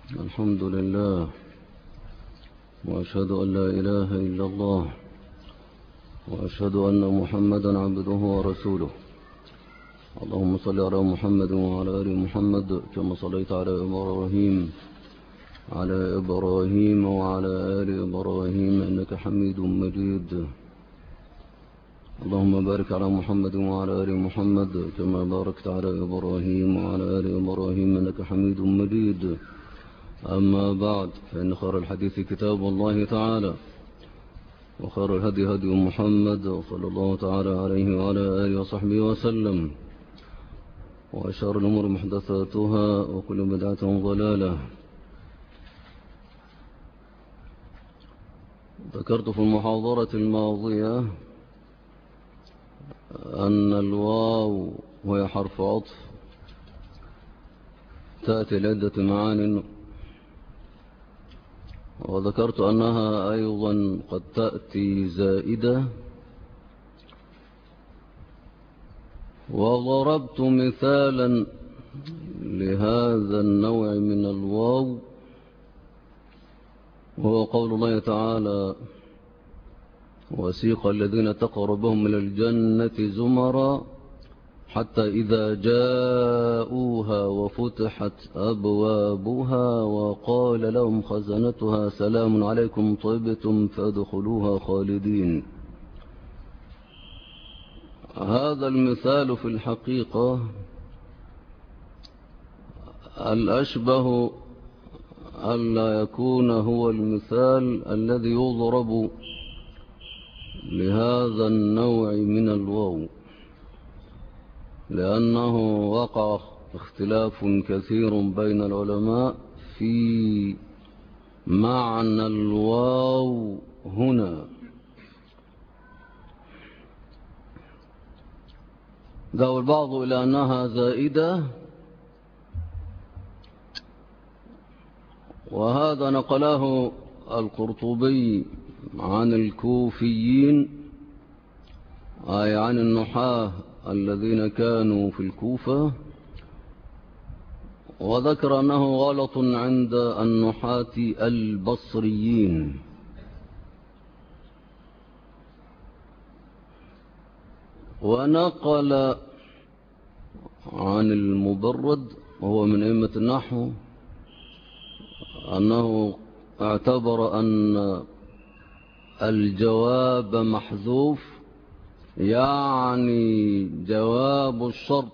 الحمد لله، وأشهد أن لا إله إلا الله، وأشهد أن محمدا عبده ورسوله. اللهم صل على محمد وعلى آل محمد كما صليت على إبراهيم وعلى آل إبراهيم إنك حميد مجيد. اللهم بارك على محمد وعلى آل محمد كما باركت على إبراهيم وعلى آل إبراهيم إنك حميد مجيد. أما بعد، فإن خير الحديث كتاب الله تعالى، وخير الهدي هدي محمد صلى الله تعالى عليه وعلى آله وصحبه وسلم، وشر الأمور محدثاتها، وكل بدعة ضلالة. ذكرت في المحاضرة الماضية أن الواو وهي حرف عطف تأتي لعدة معان، وذكرت أنها أيضا قد تأتي زائدة، وضربت مثالا لهذا النوع من الواو، وهو قول الله تعالى: وسيق الذين اتقوا ربهم إلى الجنة زمرا حتى إذا جاءوها وفتحت أبوابها وقال لهم خزنتها سلام عليكم طيبتم فادخلوها خالدين. هذا المثال في الحقيقة الأشبه ألا يكون هو المثال الذي يضرب لهذا النوع من الواو، لأنه وقع اختلاف كثير بين العلماء في معنى الواو هنا. ذهب البعض إلى أنها زائدة، وهذا نقله القرطبي عن الكوفيين، أي عن النحاة الذين كانوا في الكوفة، وذكر أنه غلط عند النحاة البصريين. ونقل عن المبرد وهو من أئمة النحو أنه اعتبر أن الجواب محذوف، يعني جواب الشرط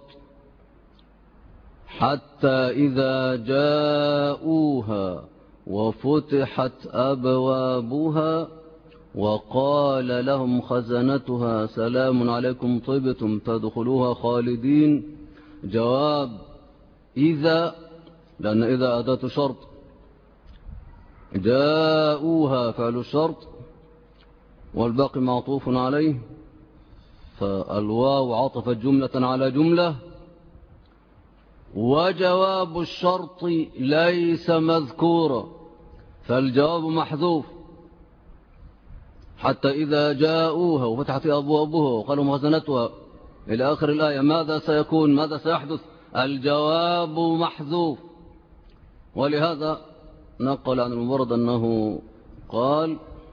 حتى إذا جاءوها وفتحت أبوابها وقال لهم خزنتها سلام عليكم طيبتم تدخلوها خالدين. جواب إذا، لأن إذا أداة شرط، جاءوها فعل الشرط والباقي معطوف عليه، فالواو عطفت جملة على جملة، وجواب الشرط ليس مذكورا، فالجواب محذوف حتى إذا جاءوها وفتحت أبوابها وقالوا خزنتها إلى آخر الآية. ماذا سيكون؟ ماذا سيحدث؟ الجواب محذوف. ولهذا نقل عن المبرد أنه قال: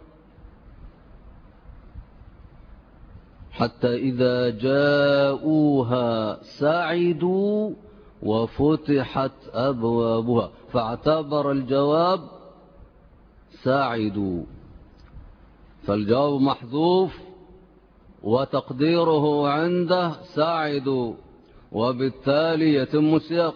حتى إذا جاءوها سعدوا وفتحت أبوابها، فاعتبر الجواب سعدوا، فالجواب محذوف وتقديره عنده سعدوا، وبالتالي يتم السياق.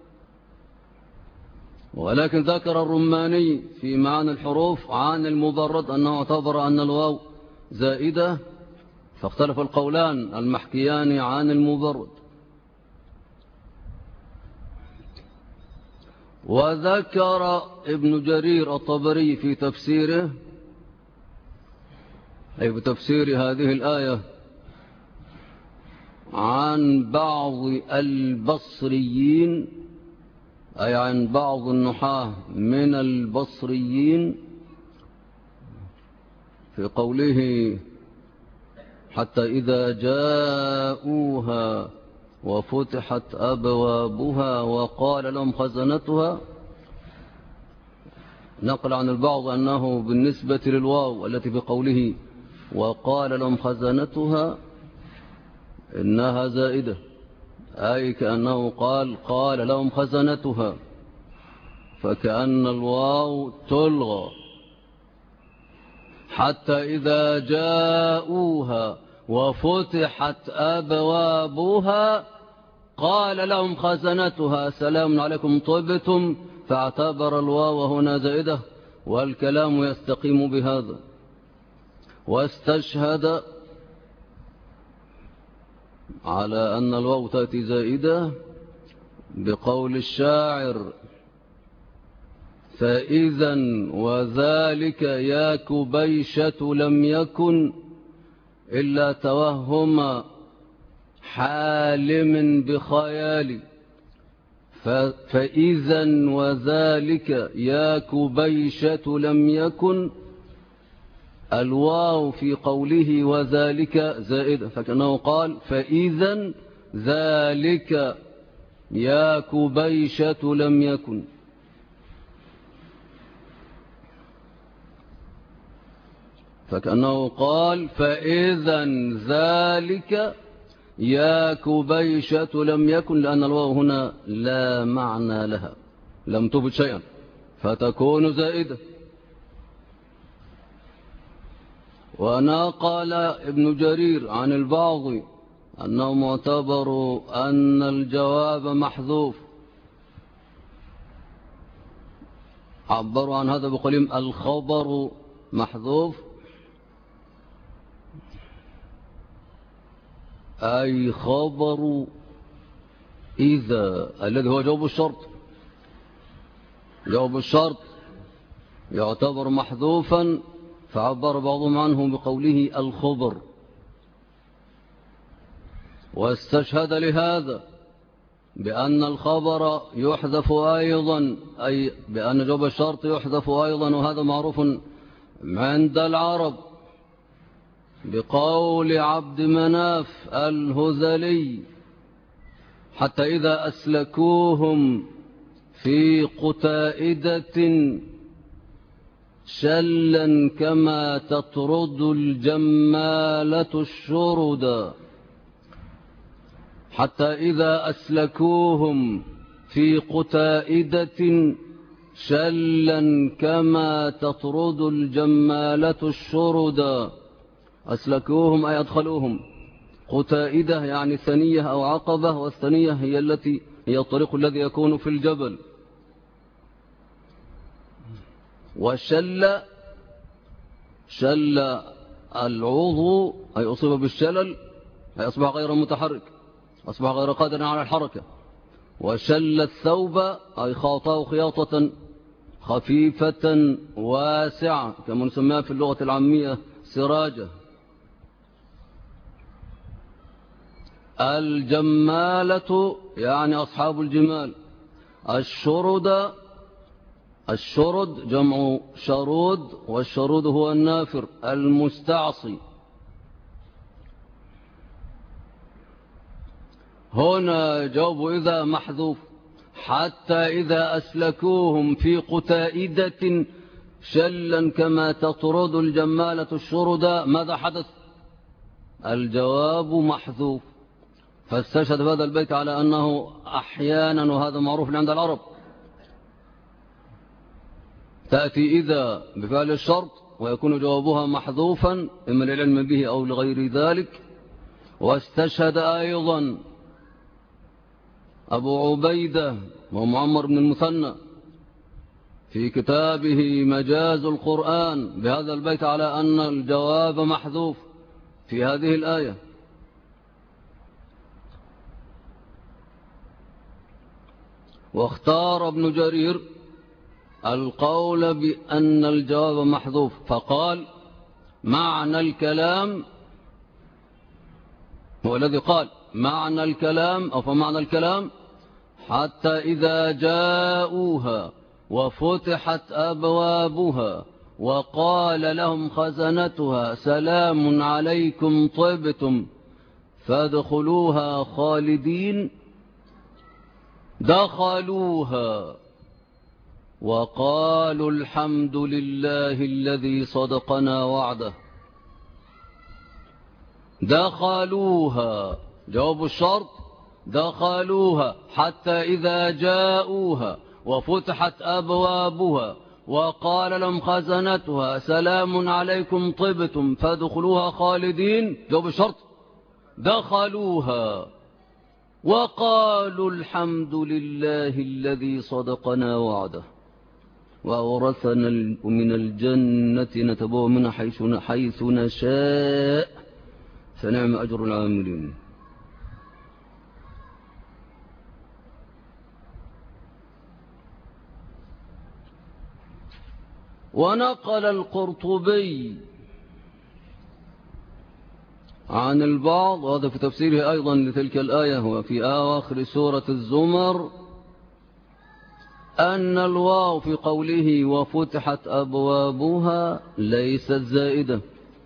ولكن ذكر الرماني في معاني الحروف عن المبرد أنه اعتبر أن الواو زائدة، فاختلف القولان المحكيان عن المبرد. وذكر ابن جرير الطبري في تفسيره، أي بتفسير هذه الآية، عن بعض البصريين، أي عن بعض النحاة من البصريين، في قوله: حتى إذا جاءوها وفتحت أبوابها وقال لهم خزنتها، نقل عن البعض أنه بالنسبة للواو التي بقوله وقال لهم خزنتها إنها زائدة، أي كأنه قال لهم خزنتها، فكأن الواو تلغى. حتى إذا جاءوها وفتحت أبوابها قال لهم خزنتها سلام عليكم طبتم، فاعتبر الواو هنا زائدة والكلام يستقيم بهذا. واستشهد على أن الواو تأتي زائدة بقول الشاعر فإذا وذلك يا كبيشة لم يكن إلا توهم حالم بخيالي. فإذا وذلك يا كبيشة لم يكن، الواو في قوله وذلك زائدة، فكأنه قال فإذا ذلك يا كبيشة لم يكن. فكأنه قال فإذا ذلك يا كبيشة لم يكن، لأن الواو هنا لا معنى لها، لم تفد شيئا فتكون زائدة. ونقل ابن جرير عن البعض أنهم اعتبروا أن الجواب محذوف، عبروا عن هذا بقولهم الخبر محذوف، أي خبر إذا الذي هو جواب الشرط. جواب الشرط يعتبر محذوفا، فعبر بعضهم عنه بقوله الخبر. واستشهد لهذا بأن الخبر يحذف أيضا، أي بأن جواب الشرط يحذف أيضا، وهذا معروف عند العرب بقول عبد مناف الهذلي حتى إذا أسلكوهم في قتائدة شلا كما تطرد الجمالة الشردا. حتى إذا أسلكوهم في قتائدة شلا كما تطرد الجمالة الشردا. أسلكوهم أي أدخلوهم، قتائدة يعني ثنية أو عقبة، والثنية هي الطريق الذي يكون في الجبل. والشل العضو أي أصيب بالشلل، أي أصبح غير متحرك، أصبح غير قادر على الحركة. وشل الثوب أي خاطاه خياطة خفيفة واسعة كما نسميها في اللغة العامية سراجة. الجمالة يعني أصحاب الجمال. الشرد جمع شرود، والشرود هو النافر المستعصي. هنا جواب إذا محذوف. حتى إذا أسلكوهم في قتائدة شلا كما تطرد الجمالة الشردا، ماذا حدث؟ الجواب محذوف. فاستشهد هذا البيت على أنه أحيانا، وهذا معروف عند العرب، تأتي إذا بفعل الشرط ويكون جوابها محذوفا إما للعلم به أو لغير ذلك. واستشهد أيضا أبو عبيدة ومعمر بن المثنى في كتابه مجاز القرآن بهذا البيت على أن الجواب محذوف في هذه الآية. واختار ابن جرير القول بأن الجواب محذوف، فقال معنى الكلام هو الذي قال معنى الكلام أو فمعنى الكلام حتى إذا جاءوها وفتحت أبوابها وقال لهم خزنتها سلام عليكم طبتم فادخلوها خالدين. دخلوها وقالوا الحمد لله الذي صدقنا وعده. دخلوها، جواب الشرط دخلوها حتى إذا جاءوها وفتحت أبوابها وقال لهم خزنتها سلام عليكم طبتم فادخلوها خالدين. جواب الشرط دخلوها وقالوا الحمد لله الذي صدقنا وعده وأورثنا من الجنة نتبوأ من حيث نشاء فنعم أجر العاملين. ونقل القرطبي عن البعض، وهذا في تفسيره أيضا لتلك الآية وفي آخر سورة الزمر، أن الواو في قوله وفتحت أبوابها ليست زائدة،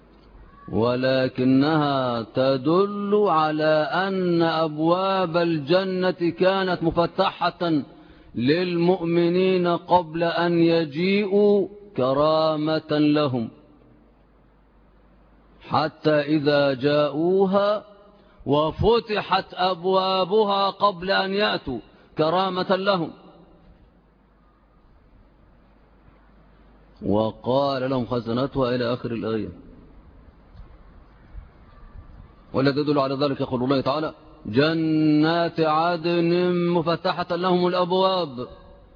ولكنها تدل على أن أبواب الجنة كانت مفتحة للمؤمنين قبل أن يجيئوا كرامة لهم، حتى إذا جاءوها وفتحت أبوابها قبل أن يأتوا كرامة لهم، وقال لهم خزنتها إلى آخر الآية. والذي يدل على ذلك يقول الله تعالى جنات عدن مفتحة لهم الأبواب.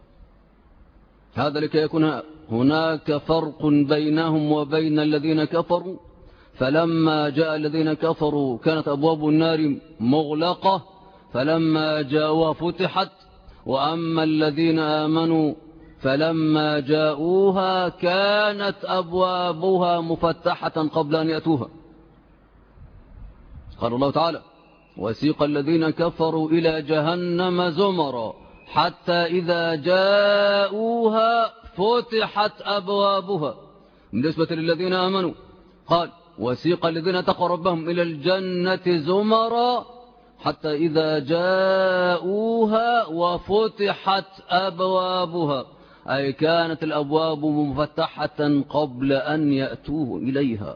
هذا لكي يكون هناك فرق بينهم وبين الذين كفروا، فلما جاء الذين كفروا كانت أبواب النار مغلقة فلما جاءوا فتحت، وأما الذين آمنوا فلما جاءوها كانت أبوابها مفتحة قبل أن يأتوها. قال الله تعالى وسيق الذين كفروا إلى جهنم زمرا حتى إذا جاءوها فتحت أبوابها. بالنسبة للذين آمنوا قال وسيق الذين اتقوا ربهم إلى الجنة زمرا حتى إذا جاءوها وفتحت أبوابها، أي كانت الأبواب مفتحة قبل أن يأتوه إليها.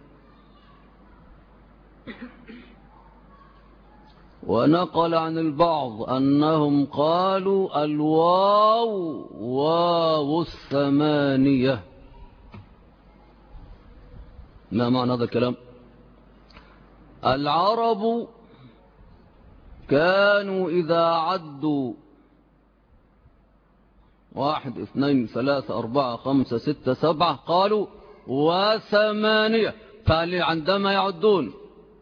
ونقل عن البعض أنهم قالوا الواو واو الثمانية. ما معنى هذا الكلام؟ العرب كانوا إذا عدوا 1 2 3 4 5 6 7 قالوا وثمانية، فعندما يعدون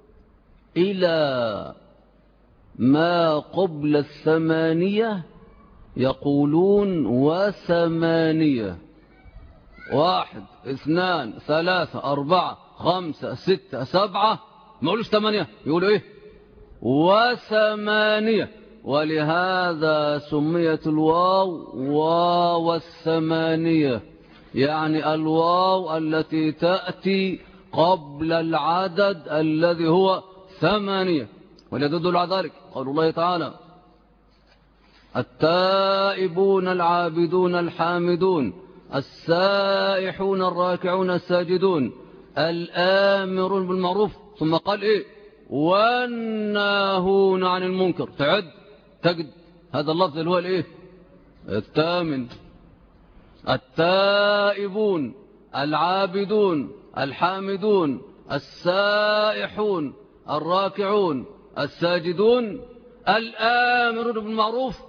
إلى ما قبل 8 يقولون وثمانية. 1 2 3 4 5 6 7 ما يقولوش 8، يقولوا إيه وثمانية. ولهذا سميت الواو واو الثمانية، يعني الواو التي تأتي قبل العدد الذي هو 8. وليدل على ذلك قول الله تعالى التائبون العابدون الحامدون السائحون الراكعون الساجدون الآمرون بالمعروف، ثم قال إيه والناهون عن المنكر. تجد هذا اللفظ اللي هو الإيه الثامن. التائبون العابدون الحامدون السائحون الراكعون الساجدون الآمرون بالمعروف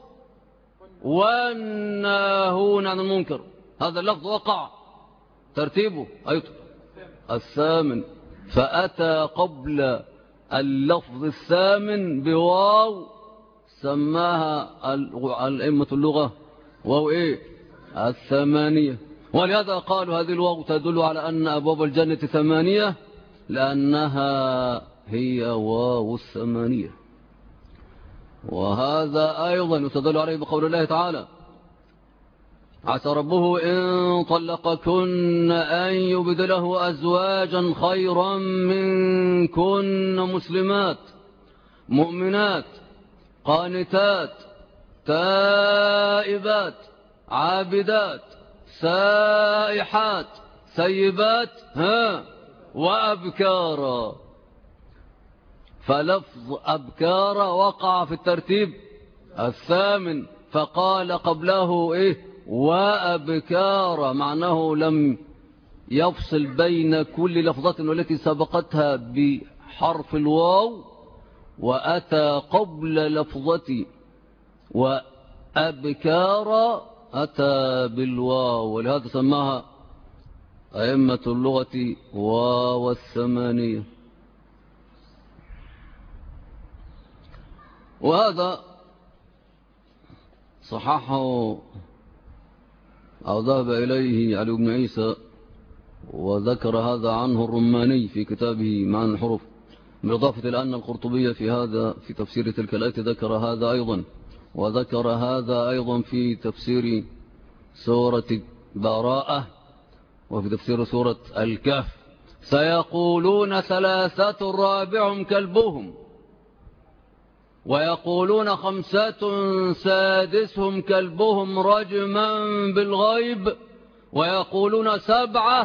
والناهون عن المنكر. هذا اللفظ وقع ترتيبه أيضا الثامن، فأتى قبل اللفظ الثامن بواو سماها الأئمة اللغة واو إيه الثمانية. ولهذا قالوا هذه الواو تدل على أن أبواب الجنة 8 لأنها هي واو 8. وهذا أيضا يتدل عليه بقول الله تعالى عسى ربه إن طلقكن أن يبدله أزواجا خيرا منكن مسلمات مؤمنات قانتات تائبات عابدات سائحات سيبات وأبكارا. فلفظ أبكارا وقع في الترتيب الثامن، فقال قبله وأبكارا، معناه لم يفصل بين كل لفظة والتي سبقتها بحرف الواو، وأتى قبل لفظة وأبكارا أتى بالواو، ولهذا سماها أئمة اللغة واو الثمانية. وهذا صححه أو ذهب إليه علي بن عيسى، وذكر هذا عنه الرماني في كتابه معاني الحروف، بالإضافة إلى أن القرطبي في تفسير تلك الآية ذكر هذا أيضا، وذكر هذا أيضا في تفسير سورة براءة وفي تفسير سورة الكهف. سيقولون ثلاثة رابعهم كلبهم، ويقولون خمسة سادسهم كلبهم رجما بالغيب، ويقولون سبعة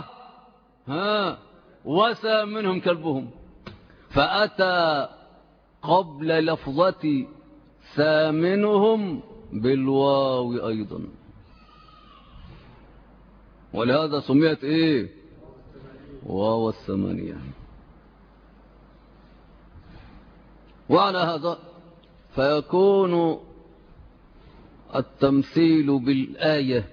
وثامنهم كلبهم، فأتى قبل لفظة ثامنهم بالواو أيضا، ولهذا سميت واو الثمانية. وعلى هذا فيكون التمثيل بالآية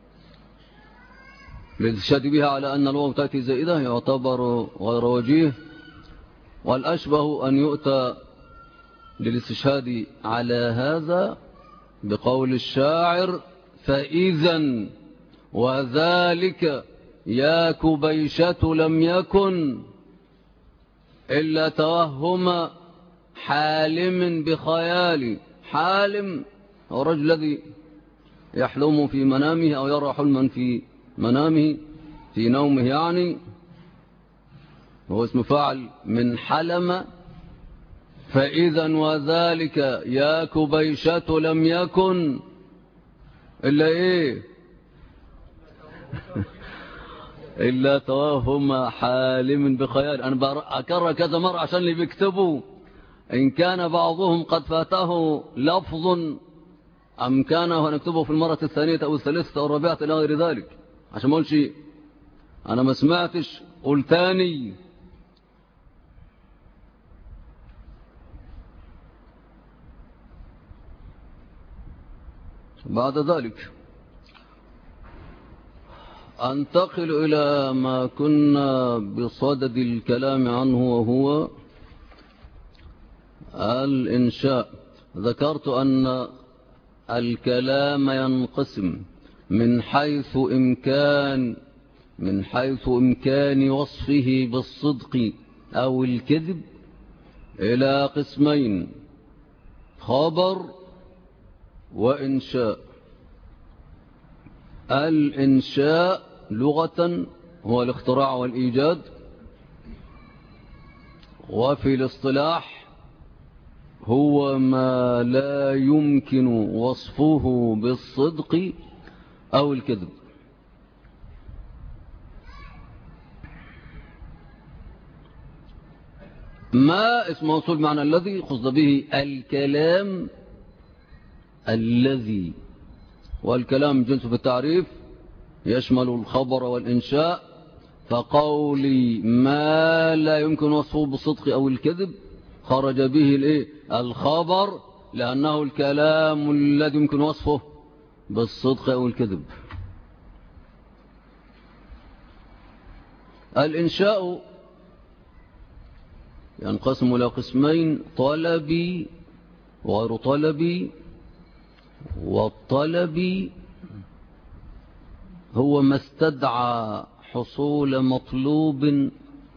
للشهد بها على أن الواو تأتي زائدة يعتبر غير وجيه، والأشبه أن يؤتى للاستشهاد على هذا بقول الشاعر: فإذا وذلك يا كبيشة لم يكن إلا توهم حالم بخيالي. حالم هو الرجل الذي يحلم في منامه أو يرى حلما في منامه في نومه، يعني هو اسم فاعل من حلم. فإذا وذلك يا كبيشة لم يكن إلا إلا توهم حالم بخيال. أنا أكرر كذا مرة عشان اللي بيكتبوا إن كان بعضهم قد فاته لفظ أمكانه نكتبه في المرة الثانية أو الثالثة أو الرابعة إلى غير ذلك، عشان ما أقولش أنا ما سمعتش قل تاني. بعد ذلك أنتقل إلى ما كنا بصدد الكلام عنه، وهو الإنشاء. ذكرت أن الكلام ينقسم من حيث إمكان وصفه بالصدق أو الكذب إلى قسمين: خبر وإنشاء. الإنشاء لغة هو الاختراع والإيجاد، وفي الاصطلاح هو ما لا يمكن وصفه بالصدق أو الكذب. ما اسم موصول معنى الذي قصد به الكلام الذي، والكلام جنس في التعريف يشمل الخبر والإنشاء. فقولي ما لا يمكن وصفه بالصدق أو الكذب خرج به الخبر، لأنه الكلام الذي يمكن وصفه بالصدق أو الكذب. الإنشاء ينقسم إلى قسمين: طلبي وغير طلبي. والطلبي هو ما استدعى حصول مطلوب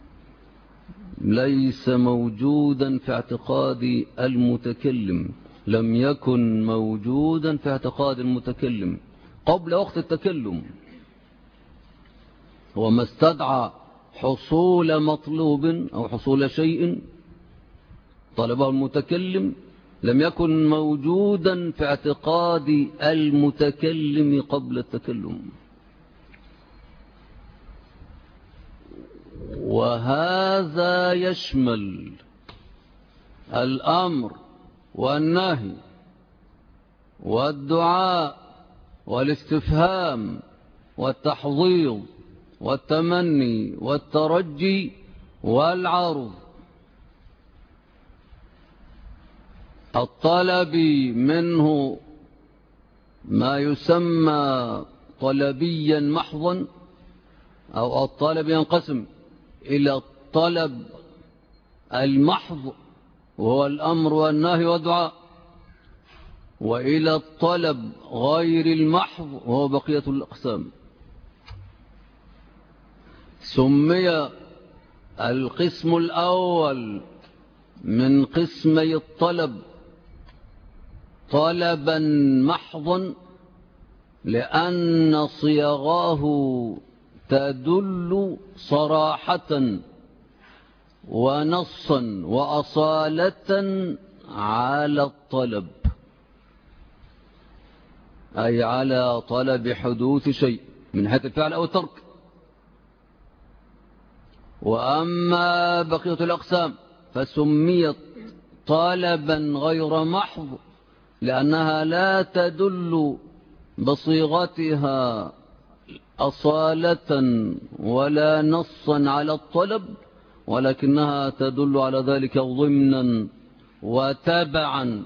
ليس موجودا في اعتقاد المتكلم، لم يكن موجودا في اعتقاد المتكلم قبل وقت التكلم. هو ما استدعى حصول مطلوب أو حصول شيء طلبه المتكلم لم يكن موجودا في اعتقاد المتكلم قبل التكلم. وهذا يشمل الأمر والنهي والدعاء والاستفهام والتحضيض والتمني والترجي والعرض. الطلب منه ما يسمى طلبيا محضا، أو الطلب ينقسم إلى الطلب المحض وهو الأمر والنهي والدعاء، وإلى الطلب غير المحض وهو بقية الأقسام. سمي القسم الأول من قسمي الطلب طلبا محضا لأن صيغاه تدل صراحة ونصا وأصالة على الطلب، أي على طلب حدوث شيء من حيث الفعل أو الترك. وأما بقية الأقسام فسميت طلبا غير محض لأنها لا تدل بصيغتها أصالة ولا نصا على الطلب، ولكنها تدل على ذلك ضمنا وتبعا.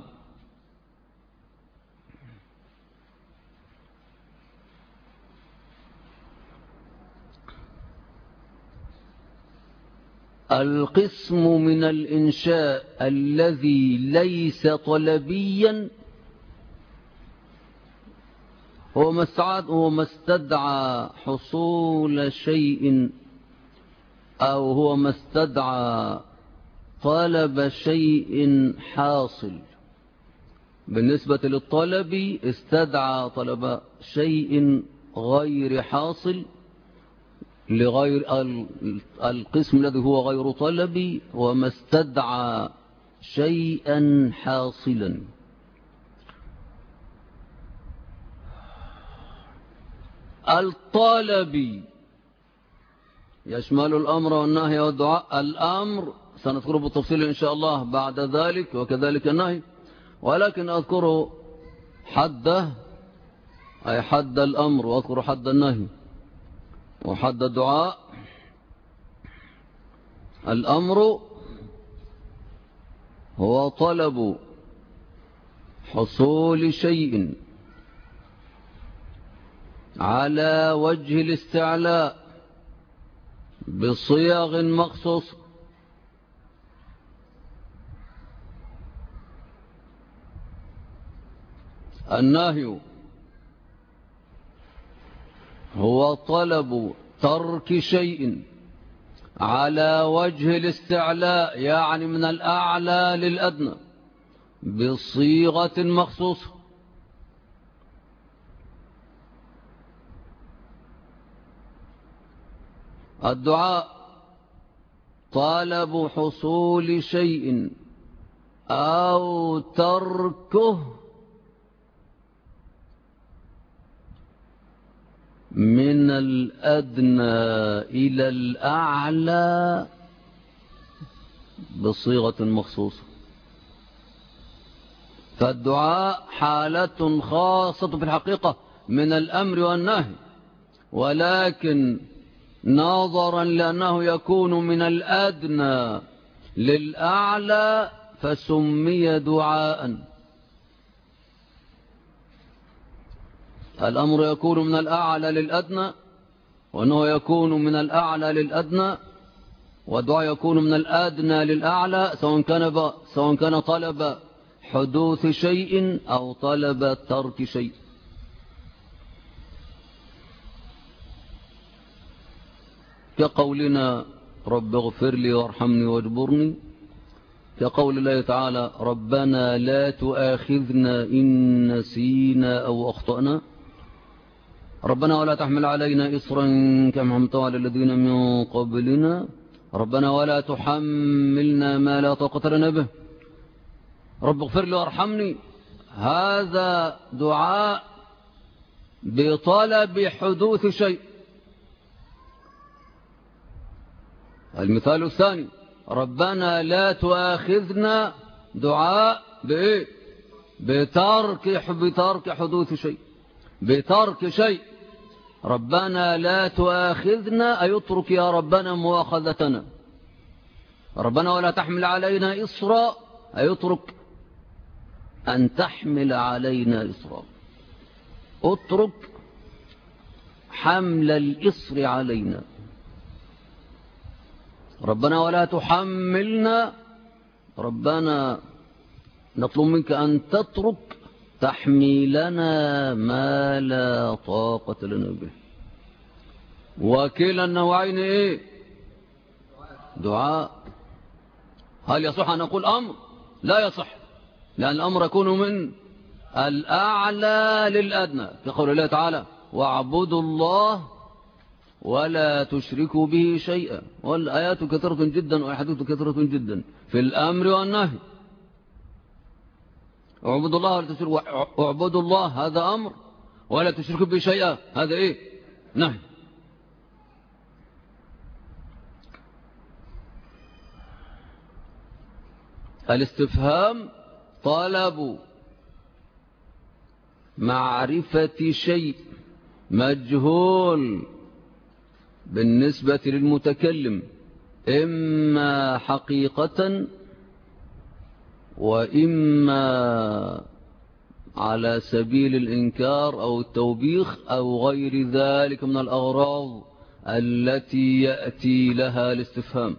القسم من الإنشاء الذي ليس طلبيا هو ما استدعى حصول شيء، أو هو ما استدعى طلب شيء حاصل. بالنسبة للطلب استدعى طلب شيء غير حاصل لغير القسم الذي هو غير طلبي، وما استدعى شيئا حاصلا. الطلب يشمل الأمر والنهي والدعاء. الأمر سنذكره بالتفصيل إن شاء الله بعد ذلك، وكذلك النهي، ولكن أذكر حده أي حد الأمر، وأذكر حد النهي وحد الدعاء. الأمر هو طلب حصول شيء على وجه الاستعلاء بصيغ مخصوص. النهي هو طلب ترك شيء على وجه الاستعلاء، يعني من الأعلى للأدنى بصيغة مخصوصة. الدعاء طلب حصول شيء أو تركه من الأدنى إلى الأعلى بصيغة مخصوصة. فالدعاء حالة خاصة في الحقيقة من الأمر والنهي، ولكن نظرا لأنه يكون من الأدنى للأعلى فسمي دعاء. الأمر يكون من الأعلى للأدنى، وأنه يكون من الأعلى للأدنى، والدعاء يكون من الأدنى للأعلى، سواء كان طلب حدوث شيء أو طلب ترك شيء. كقولنا رب اغفر لي وارحمني واجبرني، كقول الله تعالى ربنا لا تؤاخذنا إن نسينا أو أخطأنا، ربنا ولا تحمل علينا إصرا كما حملته على الذين من قبلنا، ربنا ولا تحملنا ما لا طاقة لنا به، رب اغفر لي وارحمني. هذا دعاء بطلب حدوث شيء. المثال الثاني: ربنا لا تؤاخذنا، دعاء بإيه؟ بترك حدوث شيء، بترك شيء. ربنا لا تؤاخذنا أي اترك يا ربنا مؤاخذتنا. ربنا ولا تحمل علينا إصرا أي اترك أن تحمل علينا إصرا، اترك حمل الإصر علينا. ربنا ولا تحملنا، ربنا نطلب منك أن تترك تحميلنا ما لا طاقة لنا به. وكلا النوعين إيه؟ دعاء. هل يصح أن نقول أمر؟ لا يصح، لأن الأمر يكون من الأعلى للأدنى، كقول الله تعالى: واعبدوا الله ولا تشركوا به شيئا. والآيات كثيرة جدا والحديث كثيرة جدا في الأمر والنهي. اعبدوا الله ولا تشركوا، اعبدوا الله هذا أمر، ولا تشركوا به شيئا هذا إيه؟ نهي. الاستفهام طلب معرفة شيء مجهول بالنسبة للمتكلم، إما حقيقة وإما على سبيل الإنكار أو التوبيخ أو غير ذلك من الأغراض التي يأتي لها الاستفهام.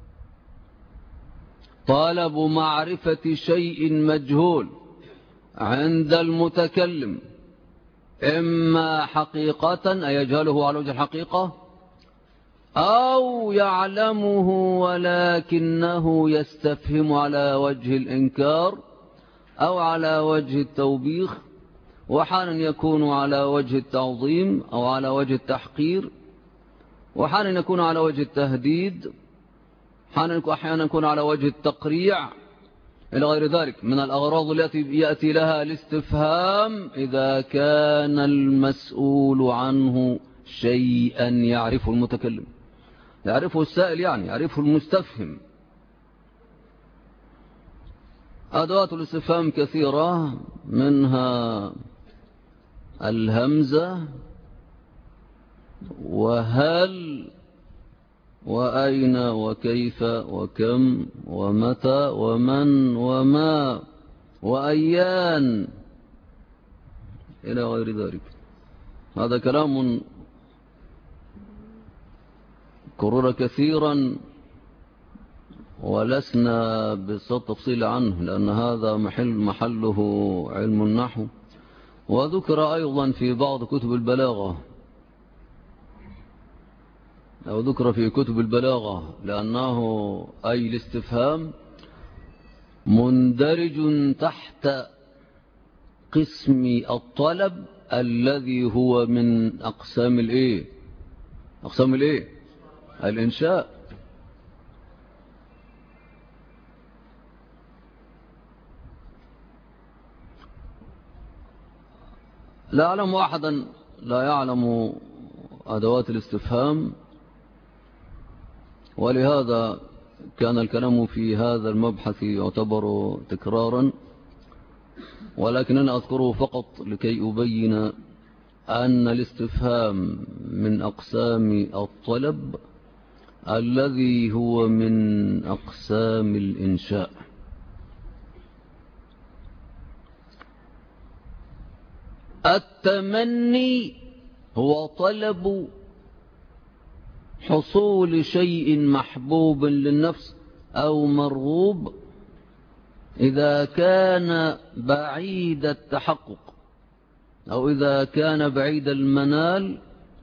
طلب معرفة شيء مجهول عند المتكلم، إما حقيقة أي يجهله على وجه الحقيقة، أو يعلمه ولكنه يستفهم على وجه الإنكار أو على وجه التوبيخ، وحانا يكون على وجه التعظيم أو على وجه التحقير، وحانا يكون على وجه التهديد، أحيانا يكون على وجه التقريع، إلى غير ذلك من الأغراض التي يأتي لها الاستفهام، إذا كان المسؤول عنه شيئا يعرفه المتكلم، يعرفه السائل، يعني يعرفه المستفهم. أدوات الاستفهام كثيرة، منها الهمزة وهل وأين وكيف وكم ومتى ومن وما وأيان إلى غير ذلك. هذا كلام كرر كثيرا ولسنا بالصوت تفصيل عنه، لأن هذا محله علم النحو، وذكر أيضا في بعض كتب البلاغة، أو ذكر في كتب البلاغة، لأنه أي الاستفهام مندرج تحت قسم الطلب الذي هو من أقسام الإيه؟ أقسام الإيه؟ الإنشاء. لا أعلم أحدا لا يعلم أدوات الاستفهام، ولهذا كان الكلام في هذا المبحث يعتبر تكرارا، ولكن أنا أذكره فقط لكي أبين أن الاستفهام من أقسام الطلب الذي هو من أقسام الإنشاء. التمني هو طلب حصول شيء محبوب للنفس أو مرغوب إذا كان بعيد التحقق، أو إذا كان بعيد المنال،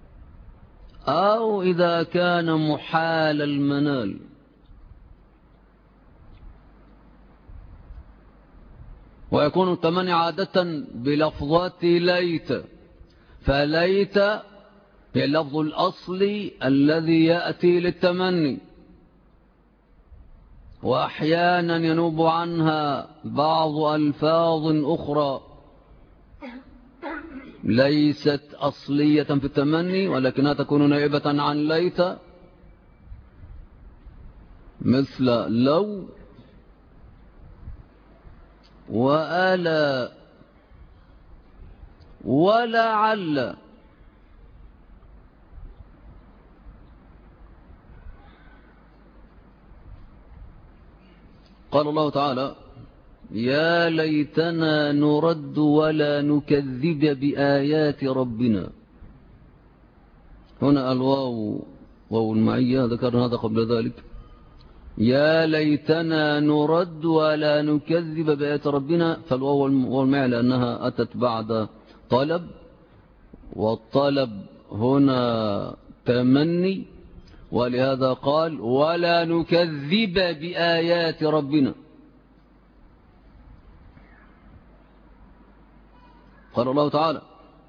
أو إذا كان محال المنال. ويكون التمني عادة بلفظات ليت، فليت هي اللفظ الأصلي الذي يأتي للتمني، وأحيانا ينوب عنها بعض ألفاظ أخرى ليست أصلية في التمني ولكنها تكون نائبة عن ليت، مثل لو وألا ولعل. قال الله تعالى يا ليتنا نرد ولا نكذب بآيات ربنا. هنا الواو واو المعية، ذكرنا هذا قبل ذلك. يا ليتنا نرد ولا نكذب بآيات ربنا، فالواو والمعية لأنها أتت بعد طلب، والطلب هنا تمني، ولهذا قال ولا نكذب بآيات ربنا. قال الله تعالى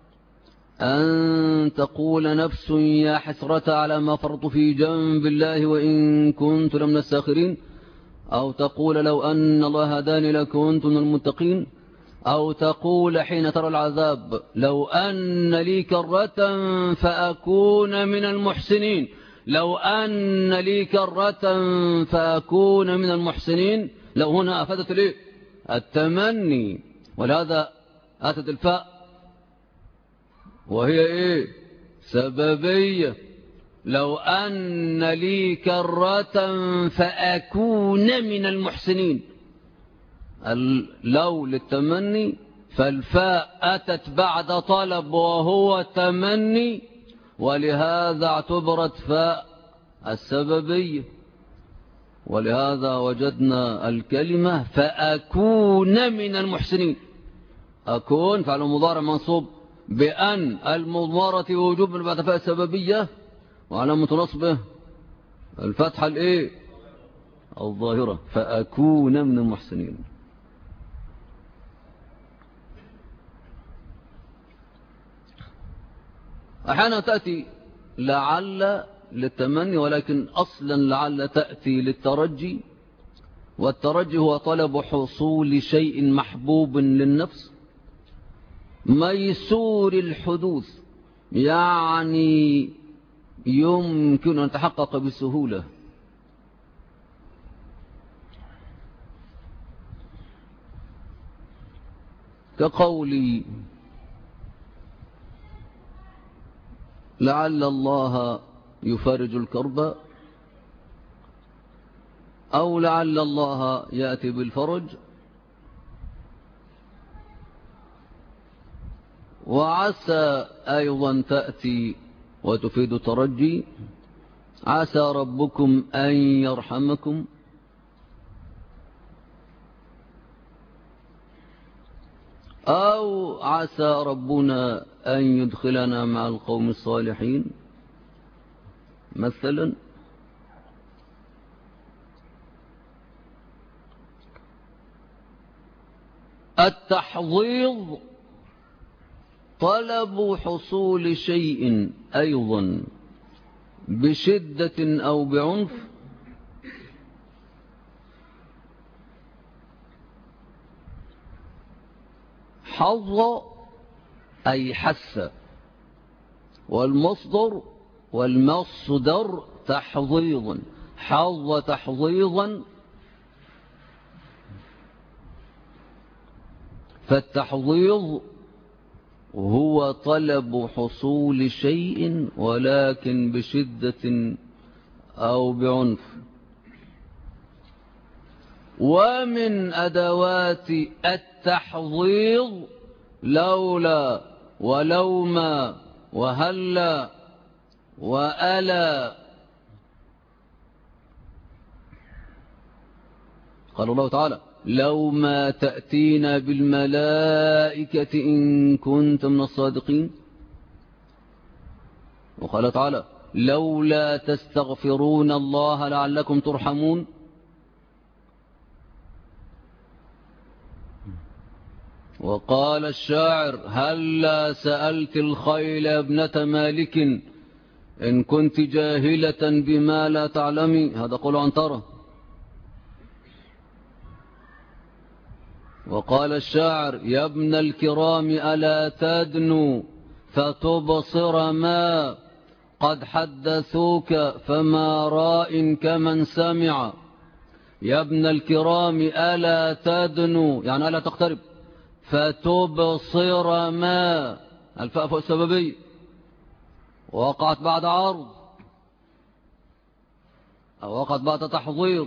أن تقول نفس يا حسرة على ما فرط في جنب الله وإن كنت لمن الساخرين، أو تقول لو أن الله هداني لكنت من المتقين، أو تقول حين ترى العذاب لو أن لي كرة فأكون من المحسنين، لو أن لي كرة فأكون من المحسنين. لو هنا أفادت لي التمني، ولهذا أتت الفاء وهي إيه؟ سببية. لو أن لي كرة فأكون من المحسنين. لو للتمني، فالفاء أتت بعد طلب وهو تمني، ولهذا اعتبرت فاء السببية، ولهذا وجدنا الكلمة فأكون من المحسنين. أكون فعل مضارع منصوب بأن المضمرة وجوب من بعد فاء السببية، وعلامة نصبه الفتحة الإيه؟ الظاهرة، فأكون من المحسنين. أحيانا تأتي لعل للتمني، ولكن أصلا لعل تأتي للترجي، والترجي هو طلب حصول شيء محبوب للنفس ميسور الحدوث، يعني يمكن أن يتحقق بسهولة. كقولي لعل الله يفرج الكرب، أو لعل الله يأتي بالفرج. وعسى أيضا تأتي وتفيد الترجي، عسى ربكم أن يرحمكم، أو عسى ربنا أن يدخلنا مع القوم الصالحين مثلا. التحضيض طلب حصول شيء أيضا بشدة أو بعنف، حظ أي حس، والمصدر تحضيضا، حظ تحضيضا. فالتحضيض هو طلب حصول شيء ولكن بشدة أو بعنف. ومن أدوات التحضيض لولا ولوما وهلا وألا. قال الله تعالى لو ما تأتينا بالملائكة إن كنت من الصادقين. وقال تعالى لولا تستغفرون الله لعلكم ترحمون. وقال الشاعر هلا سألت الخيل يا ابنة مالك إن كنت جاهلة بما لا تعلمي. هذا قول عنترة. وقال الشاعر يا ابن الكرام ألا تدنو فتبصر ما قد حدثوك فما راء كمن سمع. يا ابن الكرام ألا تدنو يعني ألا تقترب فتبصر ما الفاء فوق السببية وقعت بعد عرض أو وقعت بعد تحضير.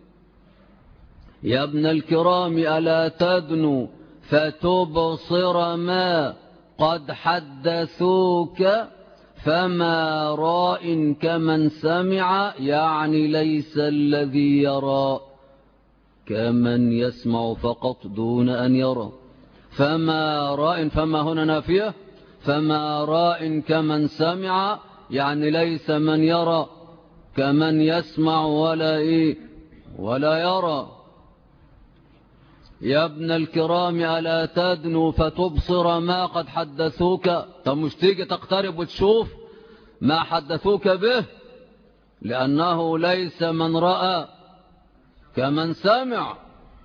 يا ابن الكرام ألا تدنو فتبصر ما قد حدثوك فما راء كمن سمع يعني ليس الذي يرى كمن يسمع فقط دون أن يرى. فما راء فما هنا نافية فما راء كمن سمع يعني ليس من يرى كمن يسمع ولا يرى. يا ابن الكرام ألا تدنو فتبصر ما قد حدثوك. طب مش تيجي تقترب وتشوف ما حدثوك به لأنه ليس من رأى كمن سمع.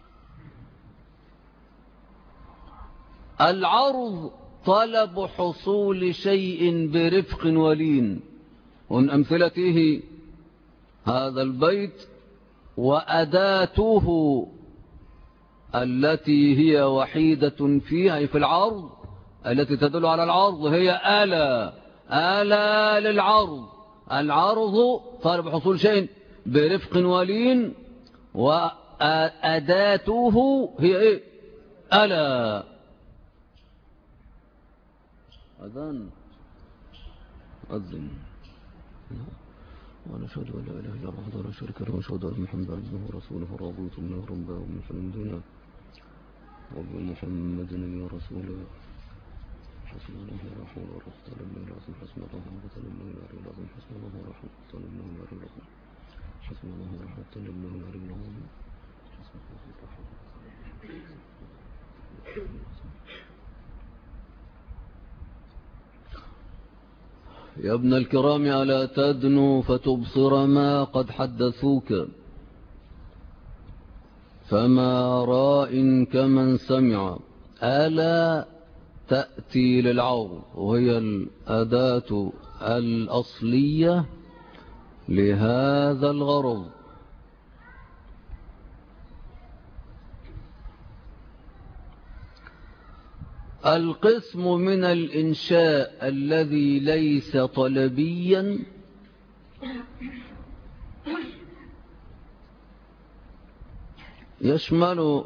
العرض طلب حصول شيء برفق ولين ومن أمثلته هذا البيت وأداته التي هي وحيدة فيها في العرض التي تدل على العرض هي آلا للعرض. العرض طالب حصول شيء برفق ولين وأداته هي ألا. أذن وأنا أشهد أن لا إله إلا الله وحده لا شريك له وأشهد أن محمدا عبده ورسوله رضيت من ربه ومن حمدنا وبمحمد نبي ورسوله. حسبنا الله لا حول ولا قوة إلا بالله العظيم. حسبنا الله لا قوة إلا بالله العظيم. حسبنا الله لا قوة إلا بالله العظيم. حسبنا الله لا قوة إلا بالله العظيم. يا ابن الكرام ألا تدنو فتبصر ما قد حدثوك فما راء كمن سمع. ألا تأتي للعرض وهي الأداة الأصلية لهذا الغرض. القسم من الإنشاء الذي ليس طلبيا يشمل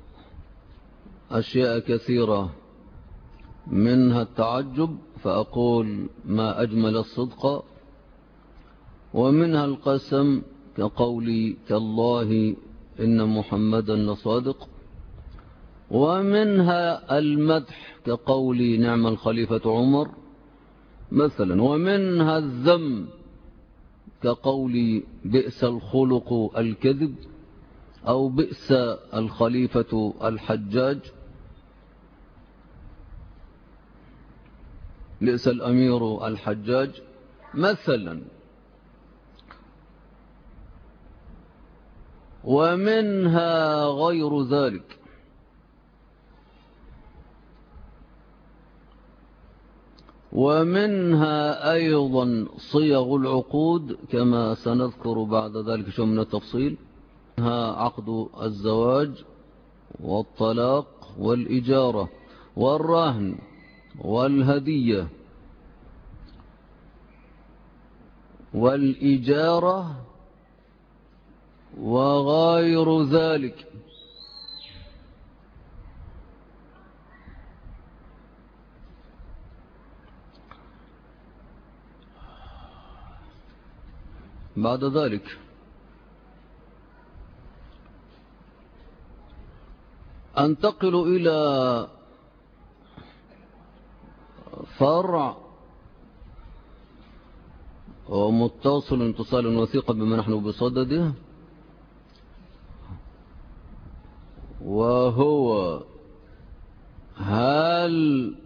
أشياء كثيرة منها التعجب فأقول ما أجمل الصدق ومنها القسم كقولي تالله إن محمدا لصادق ومنها المدح كقولي نعم الخليفة عمر مثلا ومنها الذم كقولي بئس الخلق الكذب أو بئس الخليفة الحجاج بئس الأمير الحجاج مثلا. ومنها غير ذلك ومنها أيضا صيغ العقود كما سنذكر بعد ذلك شيء من التفصيل. منها عقد الزواج والطلاق والإجارة والرهن والهدية والإجارة وغير ذلك. بعد ذلك أنتقل إلى فرع ومتصل اتصال وثيقا بما نحن بصدده وهو هل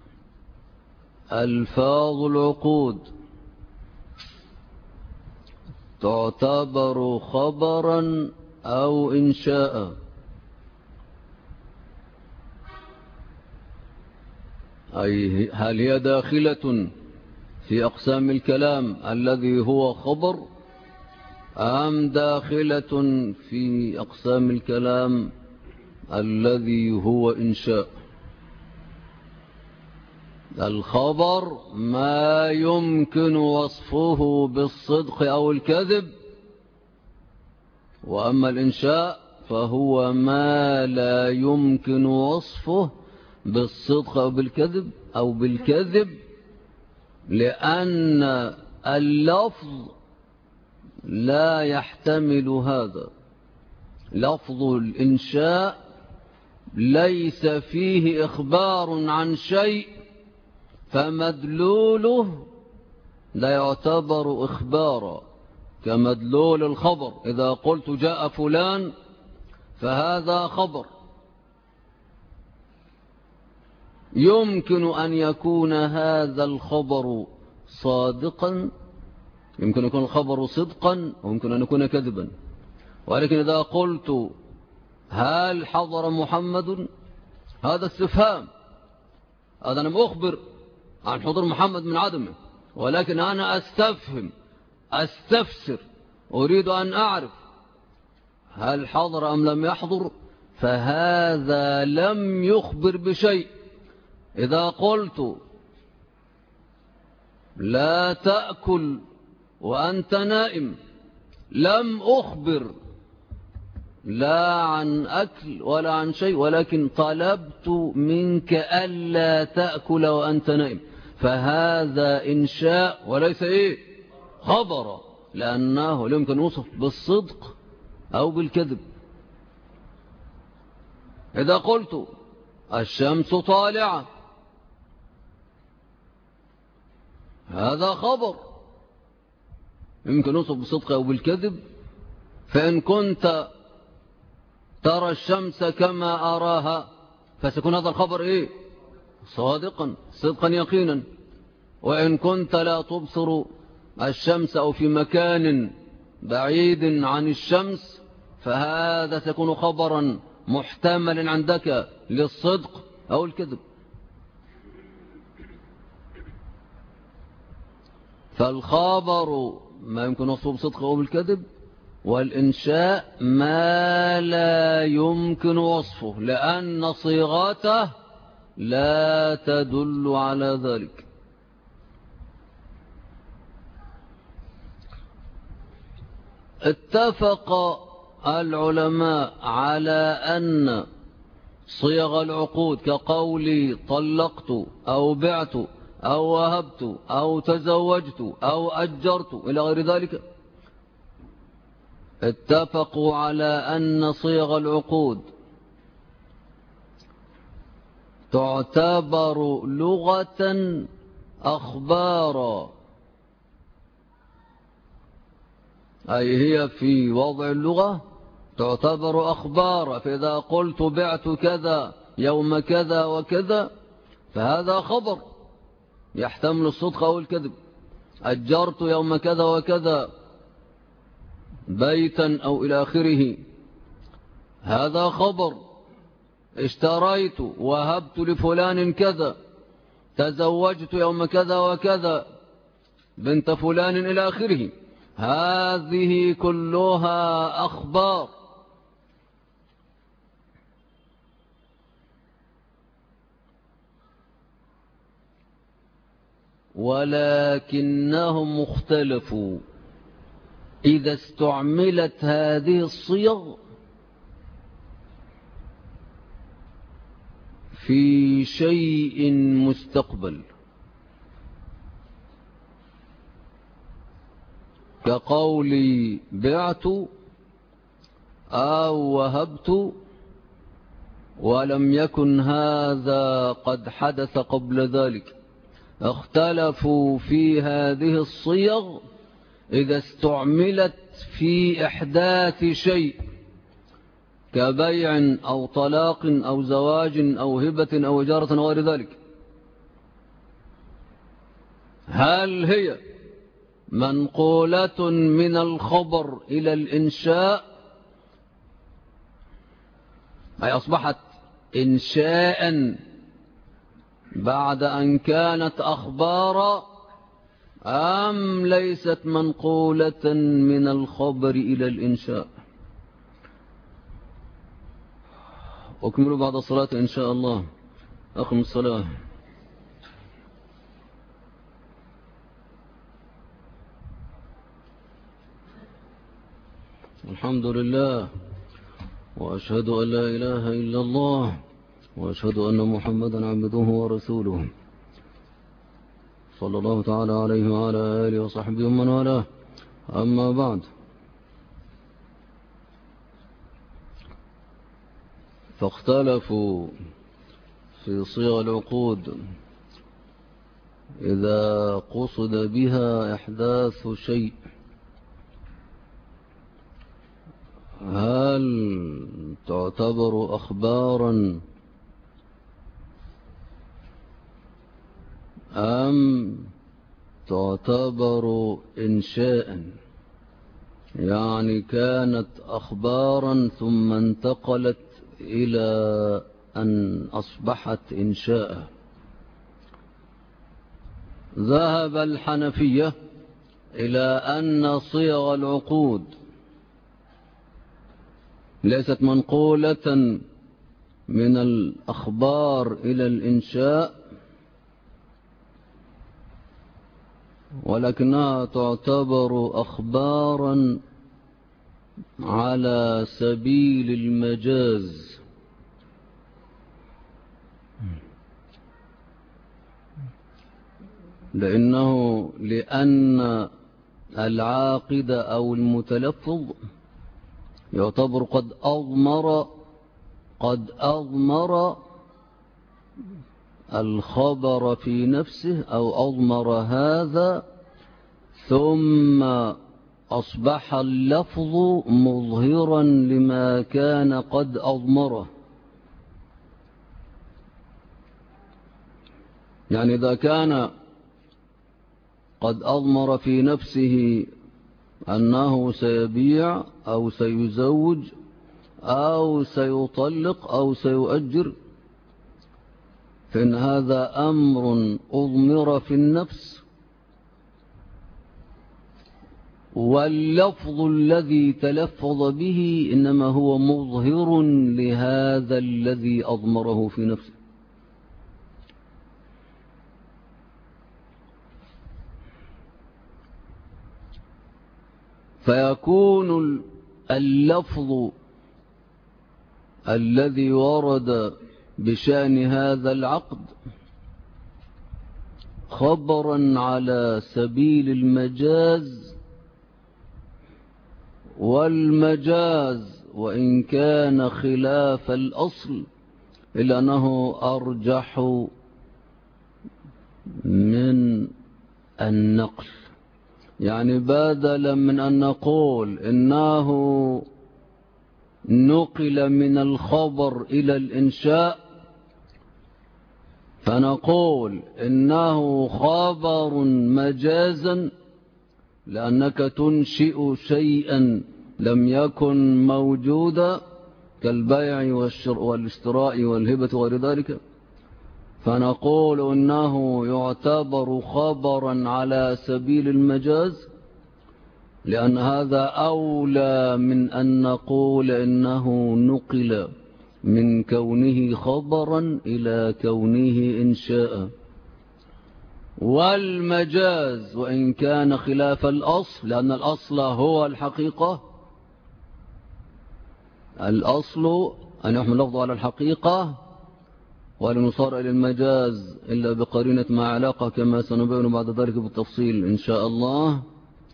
ألفاظ العقود تعتبر خبرا أو إنشاء؟ أي هل هي داخلة في أقسام الكلام الذي هو خبر، أم داخلة في أقسام الكلام الذي هو إنشاء؟ الخبر ما يمكن وصفه بالصدق أو الكذب، وأما الإنشاء فهو ما لا يمكن وصفه بالصدق أو بالكذب لأن اللفظ لا يحتمل هذا. لفظ الإنشاء ليس فيه إخبار عن شيء، فمدلوله لا يعتبر إخبارا كمدلول الخبر. إذا قلت جاء فلان فهذا خبر، يمكن أن يكون هذا الخبر صادقا، يمكن أن يكون الخبر صدقا، ويمكن أن يكون كذبا. ولكن إذا قلت هل حضر محمد، هذا استفهام، هذا أنا أخبر عن حضور محمد من عدمه، ولكن أنا أستفهم، أستفسر، أريد أن أعرف هل حضر أم لم يحضر، فهذا لم يخبر بشيء. إذا قلت لا تأكل وأنت نائم، لم أخبر لا عن أكل ولا عن شيء، ولكن طلبت منك ألا تأكل وأنت نائم، فهذا إنشاء وليس خبر، لأنه لا يمكن يوصف بالصدق أو بالكذب. إذا قلت الشمس طالعة، هذا خبر يمكن يوصف بالصدق أو بالكذب، فإن كنت ترى الشمس كما أراها فسيكون هذا الخبر صادقا، صدقا يقينا. وإن كنت لا تبصر الشمس أو في مكان بعيد عن الشمس فهذا سيكون خبرا محتملا عندك للصدق أو الكذب. فالخبر ما يمكن وصفه بصدق أو بالكذب، والإنشاء ما لا يمكن وصفه لأن صيغته لا تدل على ذلك. اتفق العلماء على أن صيغ العقود كقولي طلقت أو بعت أو وهبت أو تزوجت أو أجرت إلى غير ذلك، اتفقوا على أن صيغ العقود تعتبر لغة أخبارا، أي هي في وضع اللغة تعتبر أخبارا. فإذا قلت بعت كذا يوم كذا وكذا فهذا خبر يحتمل الصدق أو الكذب. أجرت يوم كذا وكذا بيتا أو إلى آخره، هذا خبر. اشتريت وهبت لفلان كذا، تزوجت يوم كذا وكذا بنت فلان إلى آخره، هذه كلها أخبار. ولكنهم اختلفوا إذا استعملت هذه الصيغ في شيء مستقبل، كقولي بعت أو وهبت ولم يكن هذا قد حدث قبل ذلك. اختلفوا في هذه الصيغ إذا استعملت في إحداث شيء كبيع أو طلاق أو زواج أو هبة أو إجارة أو غير ذلك، هل هي منقولة من الخبر إلى الإنشاء، أي أصبحت إنشاء بعد أن كانت أخبارا، أم ليست منقولة من الخبر إلى الإنشاء؟ أكمل بعد الصلاة إن شاء الله. أقم الصلاة. الحمد لله، وأشهد أن لا إله إلا الله، وأشهد أن محمدا عبده ورسوله، صلى الله تعالى عليه وعلى آله وصحبه ومن والاه. أما بعد، فاختلفوا في صيغ العقود إذا قصد بها إحداث شيء، هل تعتبر أخبارا أم تعتبر إنشاء؟ يعني كانت أخبارا ثم انتقلت إلى أن أصبحت إنشاء. ذهب الحنفية إلى أن صيغ العقود ليست منقولة من الأخبار إلى الإنشاء، ولكنها تعتبر أخبارا على سبيل المجاز، لأن العاقد أو المتلفظ يعتبر قد أضمر الخبر في نفسه أو أضمر هذا، ثم أصبح اللفظ مظهرا لما كان قد أضمره. يعني إذا كان قد أضمر في نفسه أنه سيبيع أو سيزوج أو سيطلق أو سيؤجر، فإن هذا أمر أضمر في النفس، واللفظ الذي تلفظ به إنما هو مظهر لهذا الذي أضمره في نفسه. فيكون اللفظ الذي ورد بشأن هذا العقد خبرا على سبيل المجاز، والمجاز وإن كان خلاف الأصل إلا أنه أرجح من النقل. يعني بدلا من أن نقول إنه نقل من الخبر إلى الإنشاء، فنقول إنه خبر مجازا، لأنك تنشئ شيئا لم يكن موجودا كالبيع والاشتراء والهبة وغير ذلك، فنقول إنه يعتبر خبرا على سبيل المجاز، لأن هذا أولى من أن نقول إنه نقل من كونه خبرا إلى كونه إنشاء. والمجاز وإن كان خلاف الأصل، لأن الأصل هو الحقيقة، الأصل أن يحمل اللفظ على الحقيقة، ولم يصار إلى المجاز إلا بقرينة مع علاقة، كما سنبين بعد ذلك بالتفصيل إن شاء الله.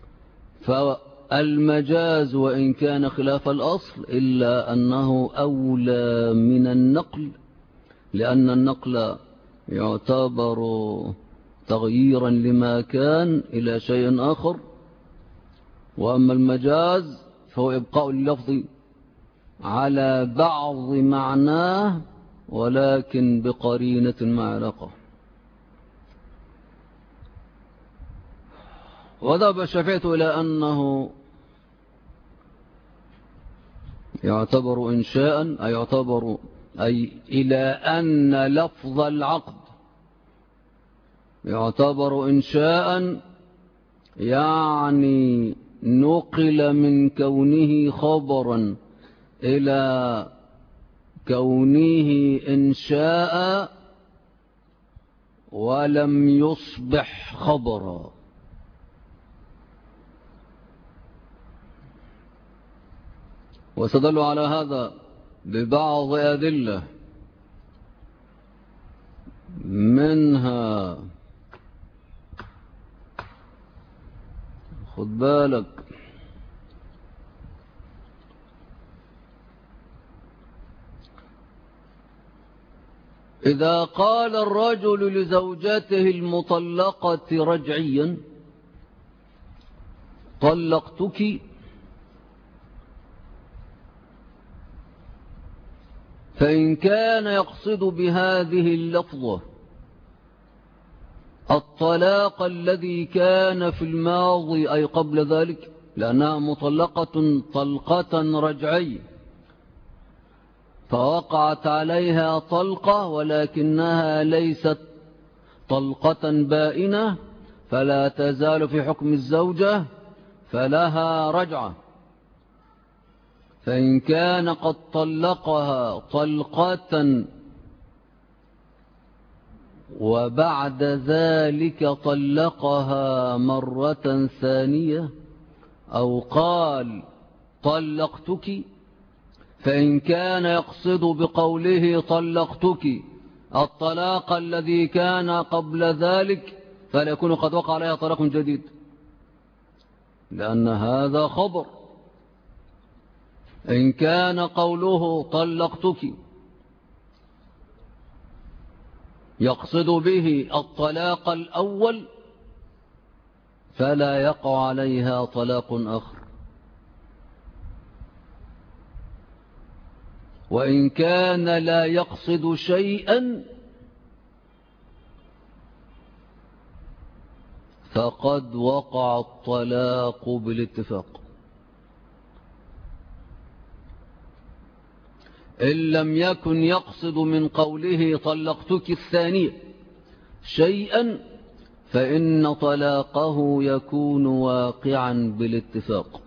فالمجاز وإن كان خلاف الأصل إلا أنه أولى من النقل، لأن النقل يعتبر تغييرا لما كان إلى شيء آخر، وأما المجاز فهو إبقاء اللفظ على بعض معناه ولكن بقرينة مع علاقة. وذهب الشافعي إلى أنه يعتبر إنشاء، أي إلى أن لفظ العقد يعتبر إنشاء يعني نقل من كونه خبرا إلى كونه إنشاء ولم يصبح خبرا. وستدل على هذا ببعض أدلة، منها خد بالك إذا قال الرجل لزوجته المطلقة رجعيا طلقتك، فإن كان يقصد بهذه اللفظة الطلاق الذي كان في الماضي أي قبل ذلك، لأنها مطلقة طلقة رجعية فوقعت عليها طلقة ولكنها ليست طلقة بائنة فلا تزال في حكم الزوجة فلها رجعة. فإن كان قد طلقها طلقة وبعد ذلك طلقها مرة ثانية أو قال طلقتك، فإن كان يقصد بقوله طلقتك الطلاق الذي كان قبل ذلك فلا يكون قد وقع عليها طلاق جديد، لأن هذا خبر. إن كان قوله طلقتك يقصد به الطلاق الأول فلا يقع عليها طلاق آخر. وإن كان لا يقصد شيئا فقد وقع الطلاق بالاتفاق، إن لم يكن يقصد من قوله طلقتك الثانية شيئا فإن طلاقه يكون واقعا بالاتفاق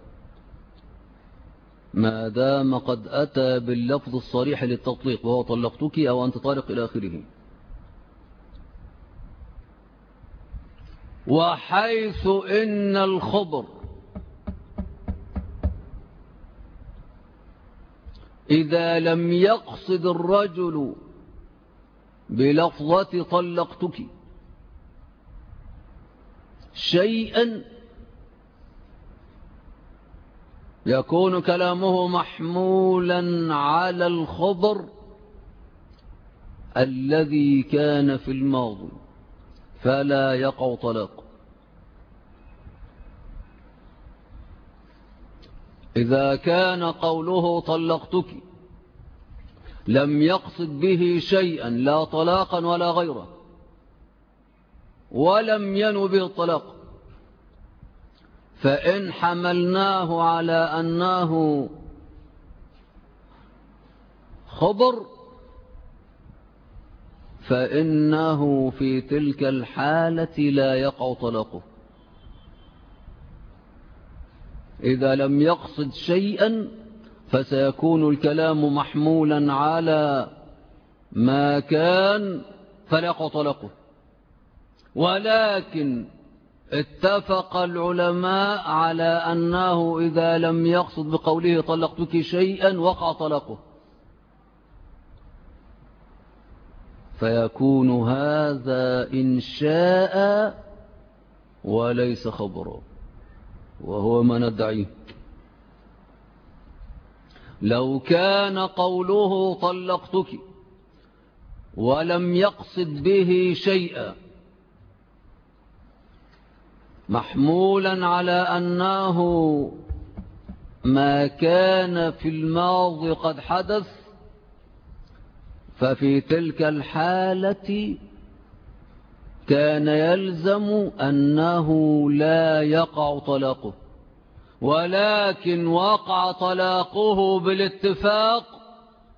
ما دام قد أتى باللفظ الصريح للتطليق وهو طلقتك أو أنت طالق إلى آخره. وحيث إن الخبر إذا لم يقصد الرجل بلفظة طلقتك شيئا يكون كلامه محمولا على الخبر الذي كان في الماضي فلا يقع طلاق. إذا كان قوله طلقتك لم يقصد به شيئا لا طلاقا ولا غيره ولم ينو به الطلاق، فإن حملناه على أنه خبر فإنه في تلك الحالة لا يقع طلاقه. إذا لم يقصد شيئا فسيكون الكلام محمولا على ما كان فلا يقع طلاقه. ولكن اتفق العلماء على أنه إذا لم يقصد بقوله طلقتك شيئا وقع طلاقه، فيكون هذا إنشاء وليس خبرا، وهو ما ندعيه. لو كان قوله طلقتك ولم يقصد به شيئا محمولا على أنه ما كان في الماضي قد حدث، ففي تلك الحالة كان يلزم أنه لا يقع طلاقه. ولكن وقع طلاقه بالاتفاق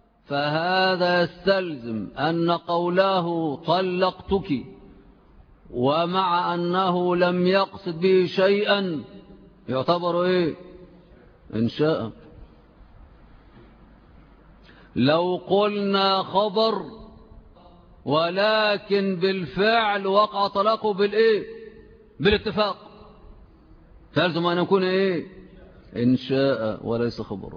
فهذا يستلزم أن قوله طلقتك ومع أنه لم يقصد به شيئا يعتبر إيه؟ إنشاء. لو قلنا خبر ولكن بالفعل وقع طلاقه بالإيه؟ بالاتفاق، فلزم أن يكون إيه؟ إنشاء وليس خبرا.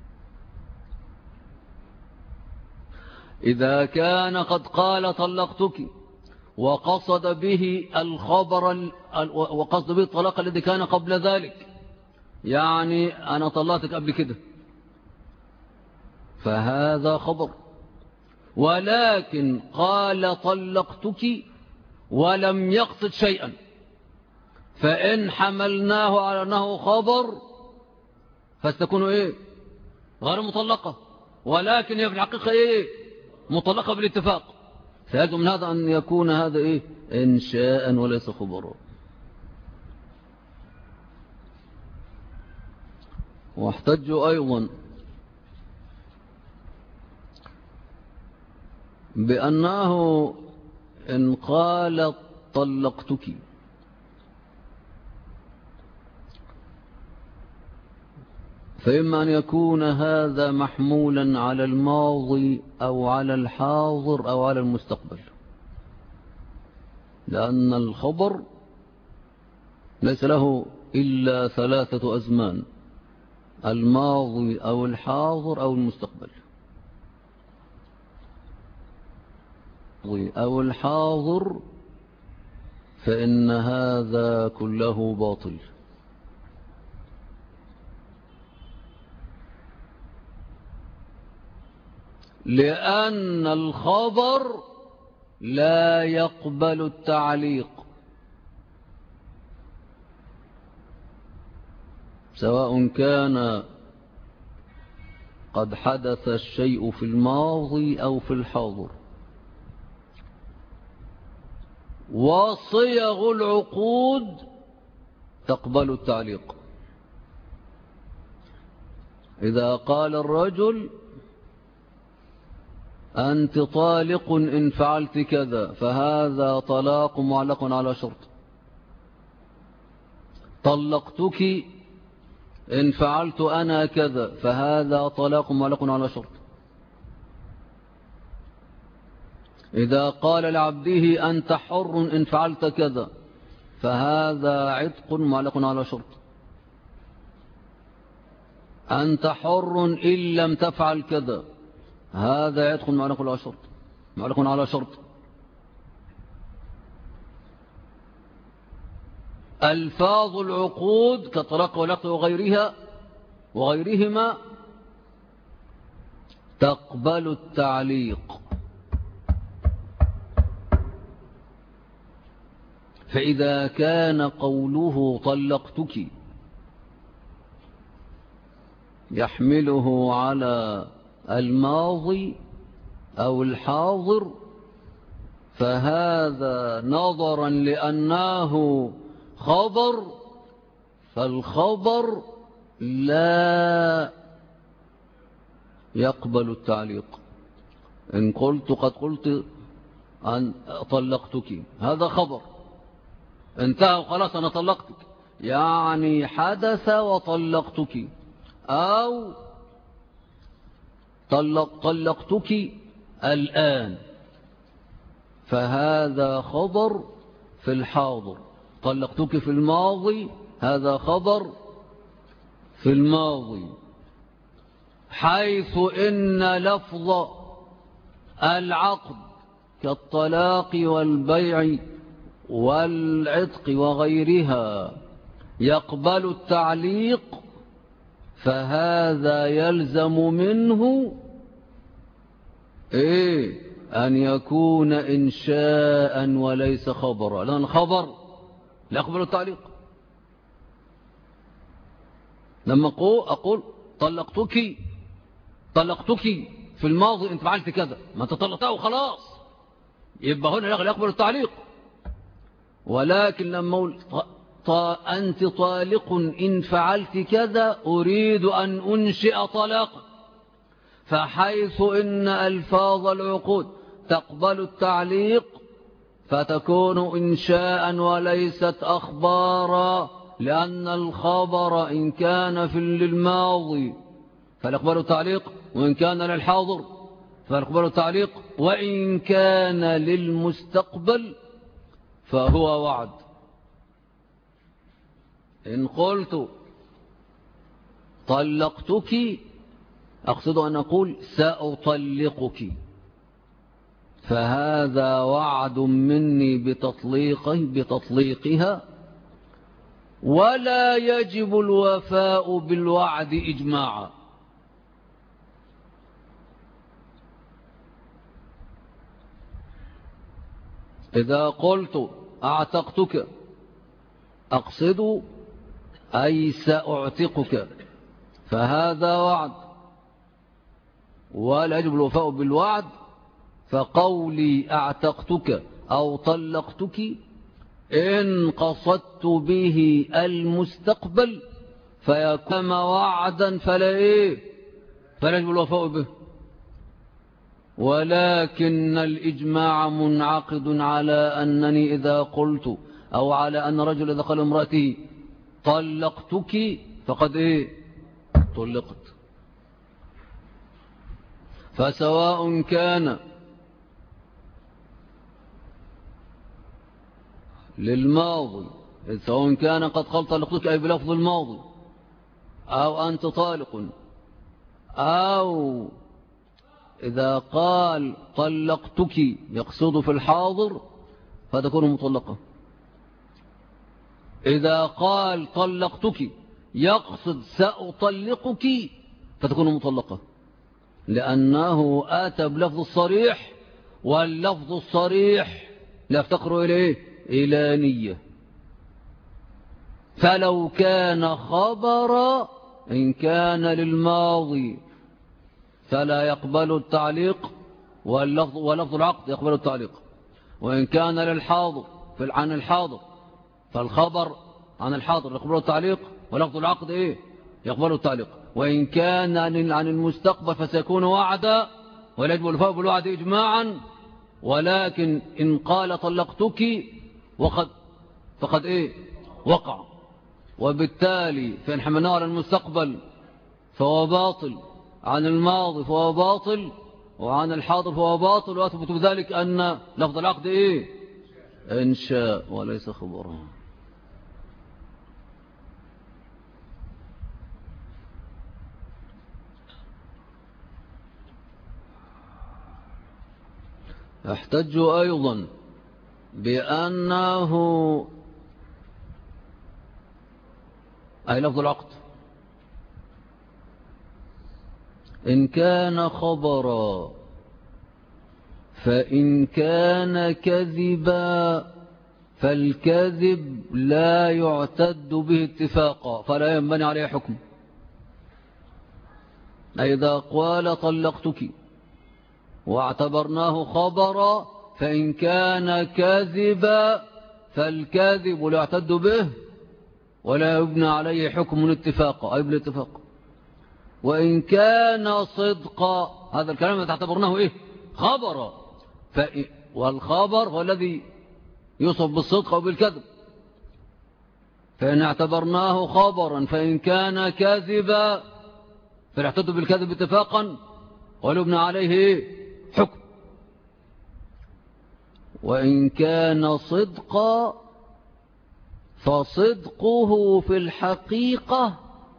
إذا كان قد قال طلقتك وقصد به الخبر وقصد به الطلاق الذي كان قبل ذلك، يعني أنا طلقتك قبل كده، فهذا خبر. ولكن قال طلقتك ولم يقصد شيئا، فإن حملناه على أنه خبر فستكون إيه؟ غير مطلقة، ولكن هي في الحقيقة إيه؟ مطلقة بالاتفاق. فيجب من هذا أن يكون هذا إيه؟ إنشاء وليس خبرا. واحتجوا أيضا بأنه إن قال طلقتك فإما أن يكون هذا محمولا على الماضي أو على الحاضر أو على المستقبل، لأن الخبر ليس له إلا 3 أزمان: الماضي أو الحاضر أو المستقبل. أو الحاضر فإن هذا كله باطل، لأن الخبر لا يقبل التعليق، سواء كان قد حدث الشيء في الماضي أو في الحاضر. وصيغ العقود تقبل التعليق. إذا قال الرجل أنت طالق إن فعلت كذا، فهذا طلاق معلق على شرط. طلقتك إن فعلت أنا كذا، فهذا طلاق معلق على شرط. إذا قال لعبده أنت حر إن فعلت كذا، فهذا عتق معلق على شرط. أنت حر إن لم تفعل كذا، هذا عتق معلق على شرط، معلق على شرط. ألفاظ العقود كالطلاق والعقد وغيرهما تقبل التعليق. فإذا كان قوله طلقتك يحمله على الماضي أو الحاضر، فهذا نظرا لأنه خبر، فالخبر لا يقبل التعليق. إن قلت قد قلت أن طلقتك، هذا خبر انتهى وخلاص أنا طلقتك، يعني حدث وطلقتك، أو طلقتك الآن، فهذا خبر في الحاضر. طلقتك في الماضي، هذا خبر في الماضي، حيث إن لفظ العقد كالطلاق والبيع والعتق وغيرها يقبل التعليق، فهذا يلزم منه أن يكون إنشاء وليس خبرا، لأن خبر لا يقبل التعليق. لما أقول طلقتك في الماضي أنت فعلت كذا، ما أنت طلقتها وخلاص، يبقى هنا لا يقبل التعليق. ولكن لما أقول أنت طالق إن فعلت كذا، أريد أن أنشئ طلاقا، فحيث إن ألفاظ العقود تقبل التعليق، فتكون إنشاء وليست أخبارا، لأن الخبر إن كان في للماضي فالإخبار التعليق، وإن كان للحاضر فالإخبار التعليق، وإن كان للمستقبل فهو وعد. إن قلت طلقتك أقصد أن أقول سأطلقك، فهذا وعد مني بتطليقها، ولا يجب الوفاء بالوعد إجماعا. إذا قلت أعتقتك أقصد أي سأعتقك، فهذا وعد ولا يجب الوفاء بالوعد. فقولي أعتقتك أو طلقتك إن قصدت به المستقبل فيكون وعدا فلا يجب الوفاء به. ولكن الإجماع منعقد على أنني إذا قلت أو على أن رجل إذا قال امرأته طلقتك فقد طلقت. فسواء كان للماضي، سواء كان قد قال طلقتك أي بلفظ الماضي، أو أنت طالق، أو إذا قال طلقتك يقصد في الحاضر فتكون مطلقة. إذا قال طلقتك يقصد سأطلقك فتكون مطلقة، لأنه آتى بلفظ الصريح، واللفظ الصريح لا يفتقر إلى نية. فلو كان خبرا إن كان للماضي فلا يقبل التعليق، ولفظ العقد يقبل التعليق. وإن كان للحاضر عن الحاضر فالخبر عن الحاضر يقبل التعليق، ولفظ العقد يقبل التعليق. وإن كان عن المستقبل فسيكون وعدا ولا يجب الوفاء بالوعد إجماعا. ولكن إن قال طلقتك فقد وقع، وبالتالي فإن حملناه على المستقبل فهو باطل، عن الماضي فهو باطل، وعن الحاضر فهو باطل. وأثبت بذلك أن لفظ العقد إنشاء وليس خبرا. احتج أيضا بأنه أي لفظ العقد إن كان خبرا، فإن كان كذبا فالكذب لا يعتد به اتفاقا فلا ينبني عليه حكم. إذا قال طلقتك واعتبرناه خبرا فإن كان كذبا فالكاذب لا يعتد به ولا يبنى عليه حكم اتفاقا أي بالاتفاق. وإن كان صدقا، هذا الكلام تعتبرناه خبرا، والخبر هو الذي يوصف بالصدق أو بالكذب. فإن اعتبرناه خبرا فإن كان كاذبا فيعتد بالكذب اتفاقا ولا يبنى عليه حكم. وإن كان صدقا فصدقه في الحقيقة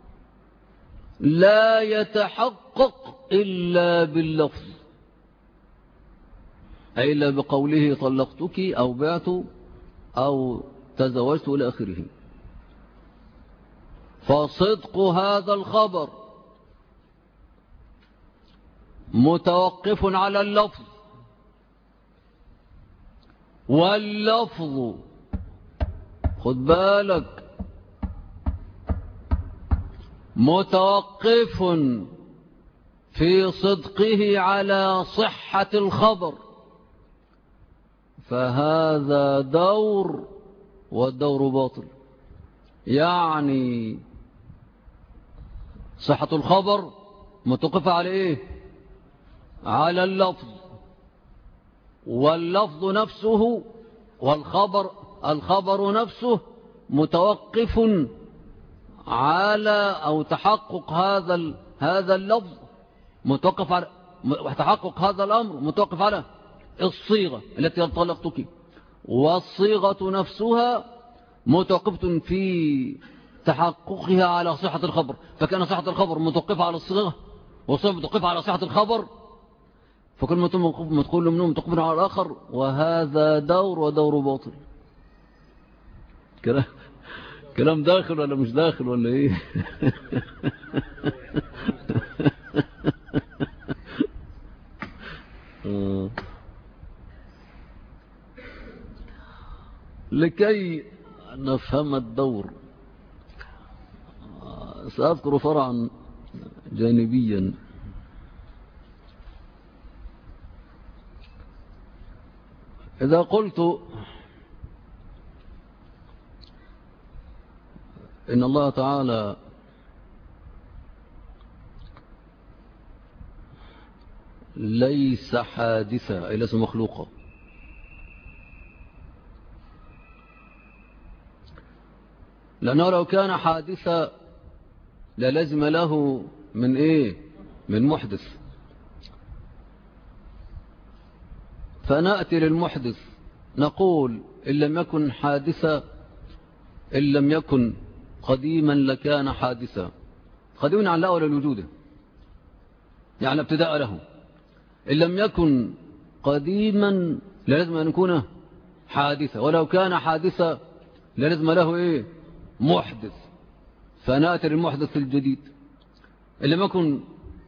لا يتحقق إلا باللفظ، أي إلا بقوله طلقتك أو بعت أو تزوجت إلى آخره. فصدق هذا الخبر متوقف على اللفظ، واللفظ خد بالك متوقف في صدقه على صحة الخبر، فهذا دور والدور باطل. يعني صحة الخبر متوقفة على على اللفظ، واللفظ نفسه الخبر نفسه متوقف على أو تحقق هذا اللفظ متوقف على تحقق هذا الأمر متوقف على الصيغة التي طلقتك، والصيغة نفسها متوقفة في تحققها على صحة الخبر، فكان صحة الخبر متوقفة على الصيغة والصيغة متوقفة على صحة الخبر، فكل ما تقول منهم متوقفين على الآخر، وهذا دور ودور باطل. كلام داخل ولا مش داخل ولا ايه؟ لكي نفهم الدور سأذكر فرعا جانبيا. إذا قلت إن الله تعالى ليس حادثا أي ليس مخلوقا، لأنه لو كان حادثا للزم له من إيه؟ من محدث، فنأتي للمحدث نقول إن لم يكن حادثا، إن لم يكن قديما لكان حادثا. قديما عن الأول الوجود يعني ابتداء له، إن لم يكن قديما لازم أن يكون حادثا، ولو كان حادثا لازم له إيه؟ محدث، فنأتي للمحدث الجديد. إن لم يكن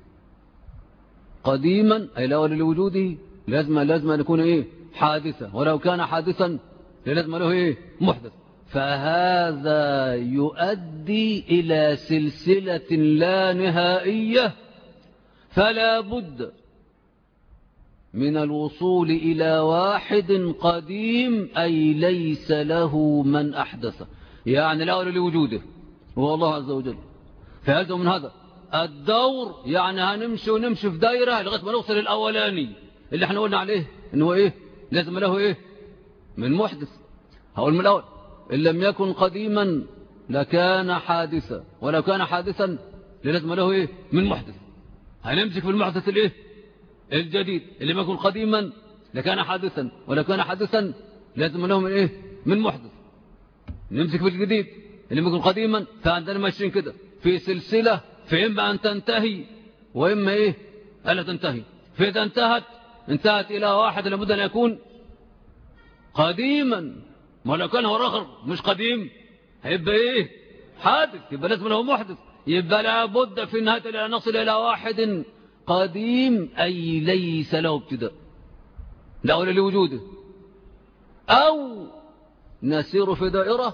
قديما أي الأول لوجوده لازم أن يكون إيه؟ حادثا، ولو كان حادثا لازم له إيه؟ محدث. فهذا يؤدي إلى سلسلة لا نهائية، فلا بد من الوصول إلى واحد قديم أي ليس له من أحدث، يعني الأول لوجوده هو الله عز وجل. فهذا من هذا الدور يعني هنمشي ونمشي في دائرة لغاية ما نوصل الأولاني اللي احنا قلنا عليه إنه إيه؟ لازم له إيه؟ من محدث. هقول من الأول إن لم يكن قديما لكان حادثا، ولو كان حادثا لازم له إيه؟ من محدث. هنمسك في المحدث الإيه؟ الجديد. اللي ما يكون قديما لكان حادثا، ولو كان حادثا لازم له من إيه؟ من محدث. نمسك في الجديد اللي ما يكون قديما، فعندنا ماشيين كده في سلسلة، فإما أن تنتهي وإما إيه؟ ألا تنتهي. فإذا انتهت إلى واحد لابد أن يكون قديما، ما لو كان هو الآخر مش قديم هيبقى إيه؟ حادث، يبقى لازم له محدث. يبقى لابد في النهاية أن نصل إلى واحد قديم أي ليس له ابتداء لا ولا لوجوده، أو نسير في دائرة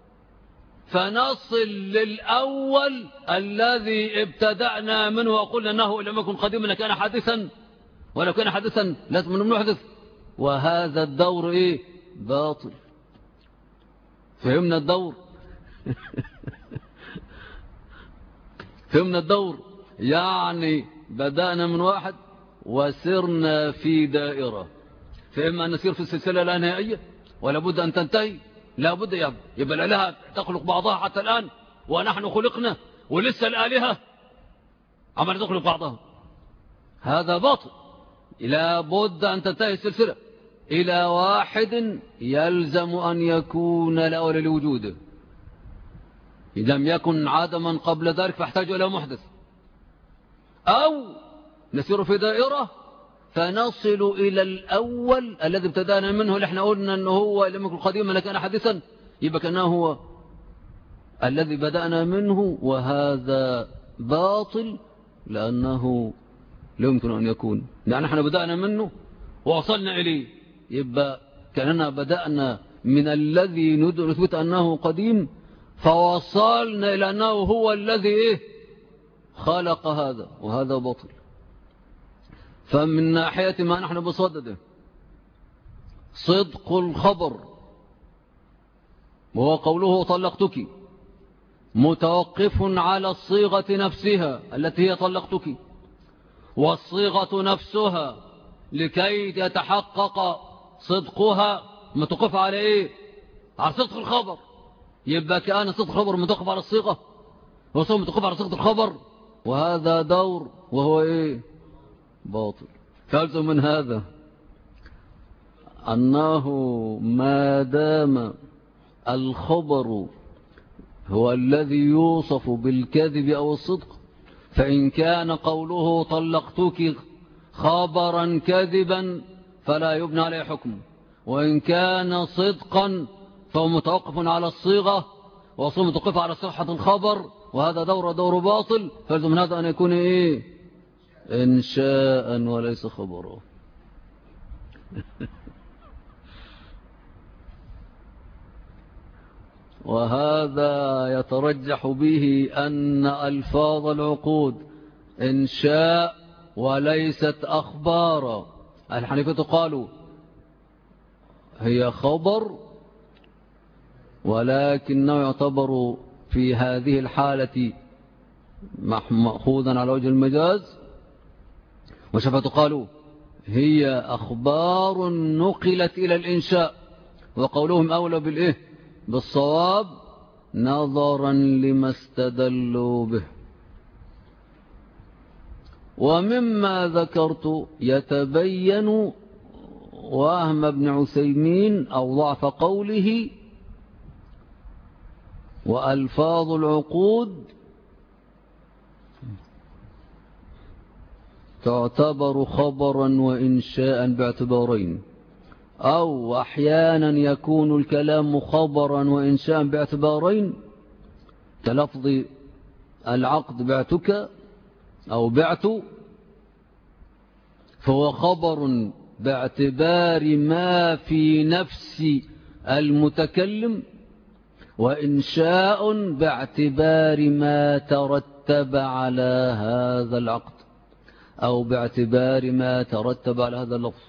فنصل للأول الذي ابتدأنا منه وقلنا أنه لم يكن قديما لكان حادثا، ولو كان حادثا لازم أن نحدث، وهذا الدور إيه؟ باطل. فهمنا الدور؟ فهمنا الدور؟ يعني بدأنا من واحد وسرنا في دائرة، فإما أن نسير في السلسلة لا نهائية ولا بد أن تنتهي، لا بد يبقى الآلهة تخلق بعضها حتى الآن ونحن خلقنا ولسه الآلهة عمال تخلق بعضها، هذا باطل. لا بد أن تنتهي السلسلة إلى واحد يلزم أن يكون الأول لوجوده، إذا لم يكن عدما قبل ذلك فاحتاج إلى محدث، أو نسير في دائرة فنصل إلى الأول الذي ابتدأنا منه اللي احنا قلنا أنه هو لم يكن قديما لكان حديثا، يبقى كأنه هو الذي بدأنا منه، وهذا باطل لأنه لا يمكن أن يكون، لأن احنا بدأنا منه ووصلنا إليه، يبقى كأننا بدأنا من الذي نثبت أنه قديم فوصلنا إلى أنه هو الذي إيه؟ خلق هذا، وهذا باطل. فمن ناحية ما نحن بصدده صدق الخبر وهو قوله طلقتك متوقف على الصيغة نفسها التي هي طلقتك، والصيغة نفسها لكي يتحقق صدقها متوقف على إيه؟ على صدق الخبر. يبقى كأن صدق الخبر متوقف على الصيغة، وصوم متوقف على صدق الخبر، وهذا دور وهو إيه؟ باطل. فألزم من هذا أنه ما دام الخبر هو الذي يوصف بالكذب أو الصدق، فإن كان قوله طلقتك خبرا كذبا فلا يبنى عليه حكم، وإن كان صدقا فهو متوقف على الصيغة، وصوم متوقف على صحة الخبر، وهذا دور باطل. فلزم من هذا أن يكون إيه؟ إنشاء وليس خبرا. وهذا يترجح به أن ألفاظ العقود إنشاء وليست أخبارا. الحنيفة قالوا هي خبر، ولكنه يعتبر في هذه الحالة مأخوذا على وجه المجاز. وشفعة قالوا هي أخبار نقلت إلى الإنشاء، وقولهم أولى بالإيه؟ بالصواب نظرا لما استدلوا به. ومما ذكرت يتبين وهم ابن عثيمين أو ضعف قوله وألفاظ العقود تعتبر خبرا وإنشاء باعتبارين، أو أحيانا يكون الكلام خبرا وإنشاء باعتبارين، كلفظ العقد بعتك أو بعت، فهو خبر باعتبار ما في نفس المتكلم، وإنشاء باعتبار ما ترتب على هذا العقد أو باعتبار ما ترتب على هذا اللفظ.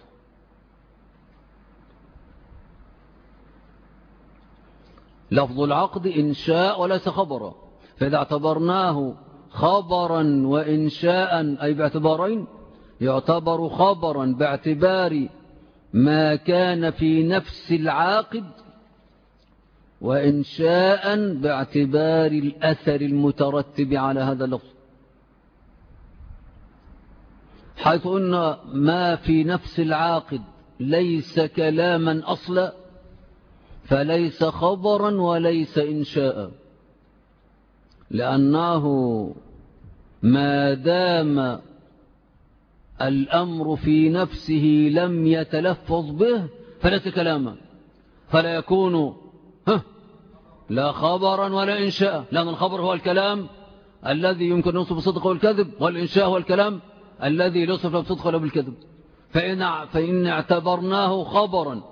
لفظ العقد إنشاء وليس خبرا، فإذا اعتبرناه خبرا وإنشاء أي باعتبارين، يعتبر خبرا باعتبار ما كان في نفس العاقد، وإنشاء باعتبار الأثر المترتب على هذا اللفظ، حيث أن ما في نفس العاقد ليس كلاما أصلا، فليس خبرا وليس إنشاء، لأنه ما دام الأمر في نفسه لم يتلفظ به فليس كلاما، فلا يكون لا خبرا ولا إنشاء، لأن الخبر هو الكلام الذي يمكن أن يوصف بالصدق والكذب، والإنشاء هو الكلام الذي لا يوصف بالصدق ولا بالكذب. فإن اعتبرناه خبرا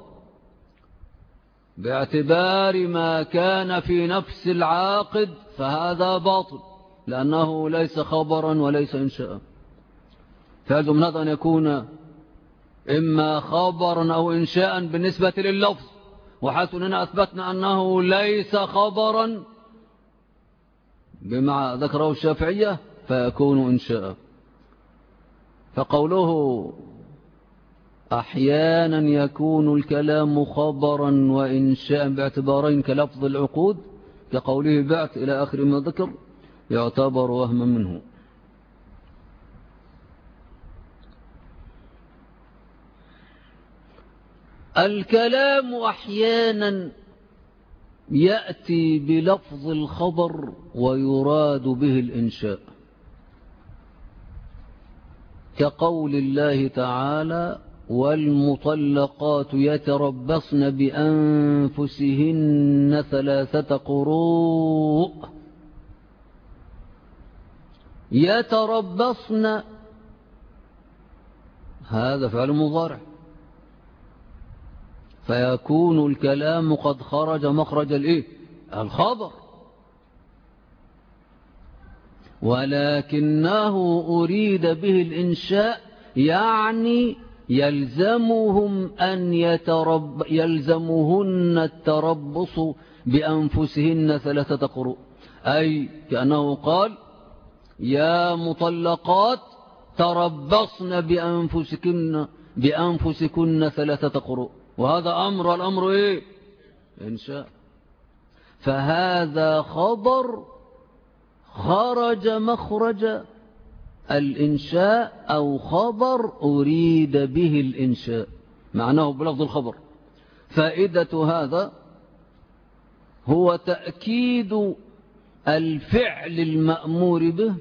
باعتبار ما كان في نفس العاقد فهذا باطل، لأنه ليس خبرا وليس إنشاء. فيلزم من هذا أن يكون إما خبرا أو إنشاء بالنسبة لللفظ، وحيث أننا أثبتنا أنه ليس خبرا بما ذكره الشافعية فيكون إنشاء. فقوله أحيانا يكون الكلام خبرا وإنشاء باعتبارين كلفظ العقود كقوله بعت إلى آخر ما ذكر، يعتبر وهما منه. الكلام أحيانا يأتي بلفظ الخبر ويراد به الإنشاء، كقول الله تعالى والمطلقات يتربصن بأنفسهن 3 قروء. يتربصن هذا فعل مضارع، فيكون الكلام قد خرج مخرج الخبر، ولكنه أريد به الإنشاء، يعني يلزمهن التربص بأنفسهن 3 قروء، أي كأنه قال يا مطلقات تربصن بأنفسكن 3 قروء، وهذا أمر، والأمر إيه؟ إنشاء. فهذا خبر خرج مخرج الإنشاء، أو خبر أريد به الإنشاء، معناه بلفظ الخبر. فائدة هذا هو تأكيد الفعل المأمور به،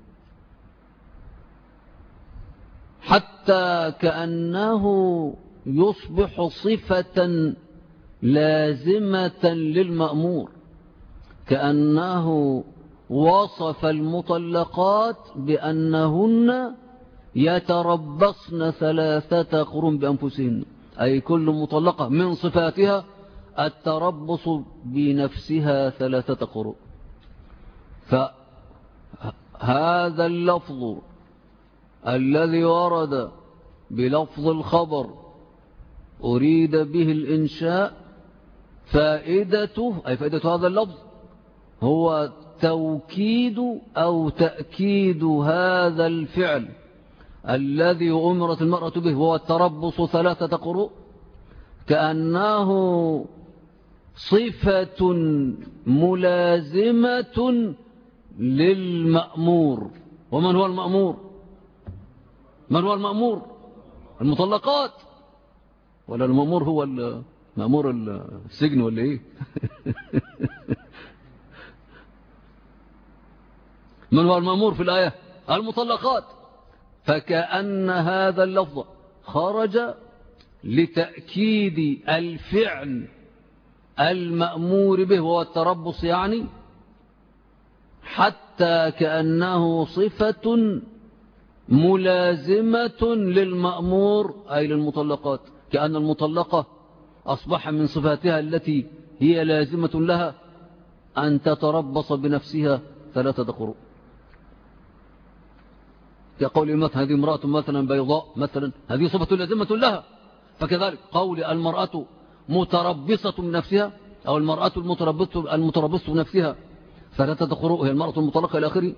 حتى كأنه يصبح صفة لازمة للمأمور، كأنه وصف المطلقات بأنهن يتربصن 3 قرون بأنفسهن، أي كل مطلقة من صفاتها التربص بنفسها 3 قرون. فهذا اللفظ الذي ورد بلفظ الخبر أريد به الإنشاء، فائدته أي فائدة هذا اللفظ هو توكيد أو تأكيد هذا الفعل الذي أمرت المرأة به، وهو التربص 3 قروء، كأنه صفة ملازمة للمأمور. ومن هو المأمور؟ من هو المأمور؟ المطلقات. ولا المأمور هو مأمور السجن ولا ايه؟ من هو المأمور في الآية؟ المطلقات. فكأن هذا اللفظ خرج لتأكيد الفعل المأمور به، وهو التربص يعني، حتى كأنه صفة ملازمة للمأمور أي للمطلقات، كأن المطلقة أصبح من صفاتها التي هي لازمة لها أن تتربص بنفسها 3 قروء. كقول مثلا هذه امرأة مثلا بيضاء مثلا، هذه صفة لازمة لها. فكذلك قول المرأة متربصة بنفسها، أو المرأة المتربصة بنفسها 3 قروء، هي المرأة المطلقة إلى آخره.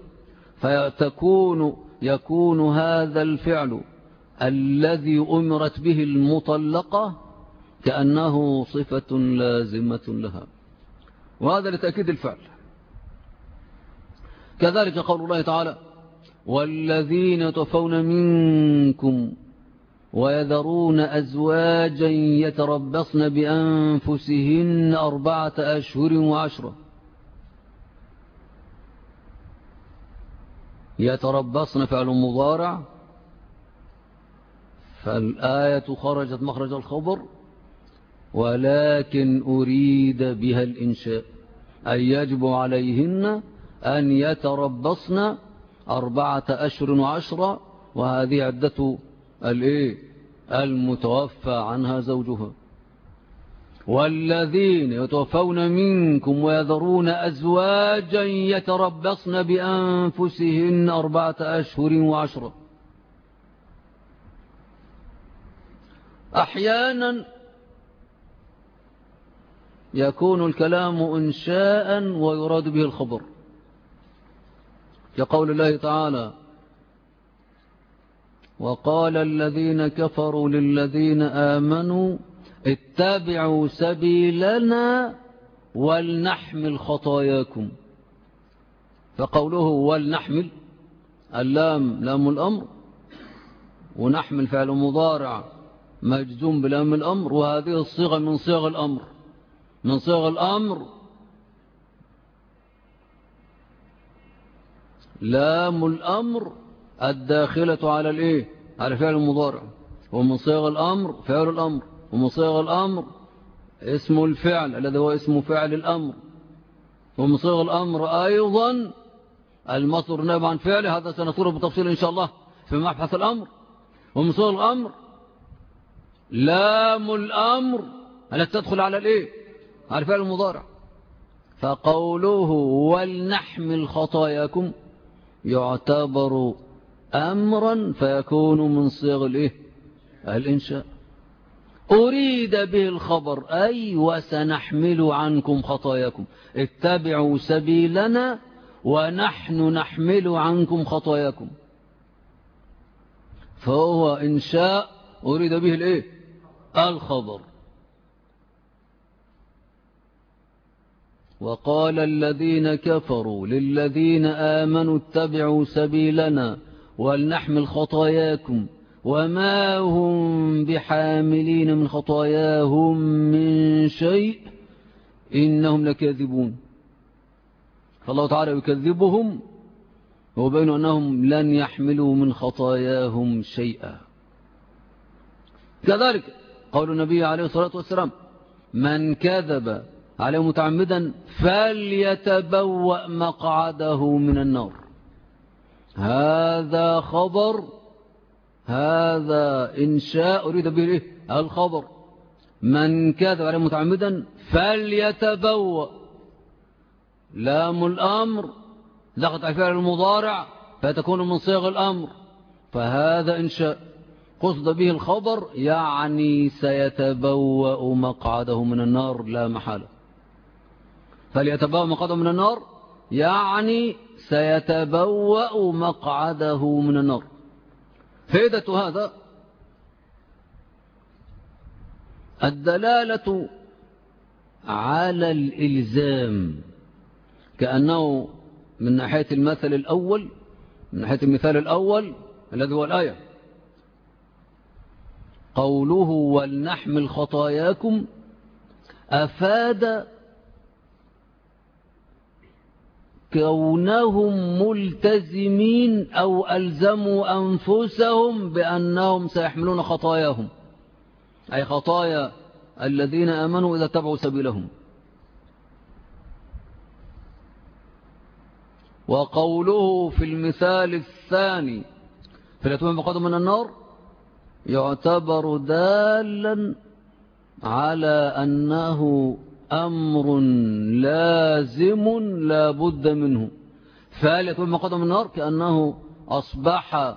يكون هذا الفعل الذي أمرت به المطلقة كأنه صفة لازمة لها، وهذا لتأكيد الفعل. كذلك قول الله تعالى: والذين يتوفون منكم ويذرون أزواجا يتربصن بأنفسهن 4 أشهر و10. يتربصن فعل مضارع، فالآية خرجت مخرج الخبر، ولكن أريد بها الإنشاء، أي يجب عليهن أن يتربصن 4 أشهر و10، وهذه عدة المتوفى عنها زوجها. والذين يتوفون منكم ويذرون أزواجا يتربصن بأنفسهن 4 أشهر و10. أحيانا يكون الكلام إنشاء ويراد به الخبر، كقول الله تعالى: وقال الذين كفروا للذين آمنوا اتبعوا سبيلنا ولنحمل خطاياكم. فقوله ولنحمل، اللام لام الأمر، ونحمل فعل مضارع مجزوم بلام الأمر، وهذه الصيغة من صيغ الأمر، من صيغ الأمر. لام الأمر الداخلة على على فعل المضارع، ومن صيغ الأمر فعل الأمر، ومن صيغ الأمر اسم الفعل الذي هو اسم فعل الأمر، ومن صيغ الأمر أيضا المصدر نائب عن فعله، هذا سنذكره بتفصيل إن شاء الله في مبحث الأمر. ومن صيغ الأمر لام الأمر التي تدخل على على فعل المضارع. فقوله ولنحمل خطاياكم يعتبر أمرا، فيكون من صيغ الإنشاء. أريد به الخبر، أي وسنحمل عنكم خطاياكم، اتبعوا سبيلنا ونحن نحمل عنكم خطاياكم. فهو إنشاء أريد به الخبر، وقال الذين كفروا للذين آمنوا اتبعوا سبيلنا ولنحمل خطاياكم وما هم بحاملين من خطاياهم من شيء إنهم لكاذبون. فالله تعالى يكذبهم وبين أنهم لن يحملوا من خطاياهم شيئا. كذلك قول النبي عليه الصلاة والسلام من كذب عليه متعمدا فليتبوأ مقعده من النار. هذا خبر، هذا إنشاء أريد به الخبر. من كذب عليه متعمدا فليتبوأ، لام الأمر دخلت على فعل المضارع فتكون من صيغ الأمر، فهذا إنشاء قصد به الخبر، يعني سيتبوأ مقعده من النار لا محالة. فليتبوأ مقعده من النار يعني سيتبوأ مقعده من النار. فائدة هذا الدلالة على الإلزام، كأنه من ناحية المثل الأول، من ناحية المثال الأول الذي هو الآية قوله ولنحمل خطاياكم أفاد كونهم ملتزمين أو ألزموا أنفسهم بأنهم سيحملون خطاياهم، أي خطايا الذين آمنوا إذا تبعوا سبيلهم. وقوله في المثال الثاني فليتبوأ مقعده من النار يعتبر دالا على أنه أمر لازم لا بد منه. فليتبوأ مقعده من النار كأنه أصبح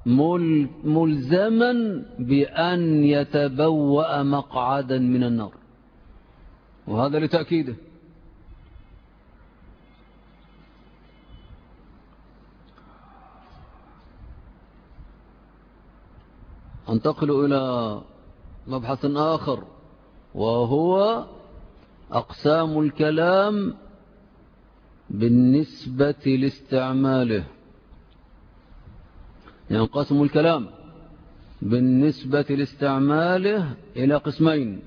ملزما بأن يتبوأ مقعدا من النار، وهذا لتأكيده. انتقل إلى مبحث آخر وهو أقسام الكلام بالنسبة لاستعماله. ينقسم الكلام بالنسبة لاستعماله إلى قسمين: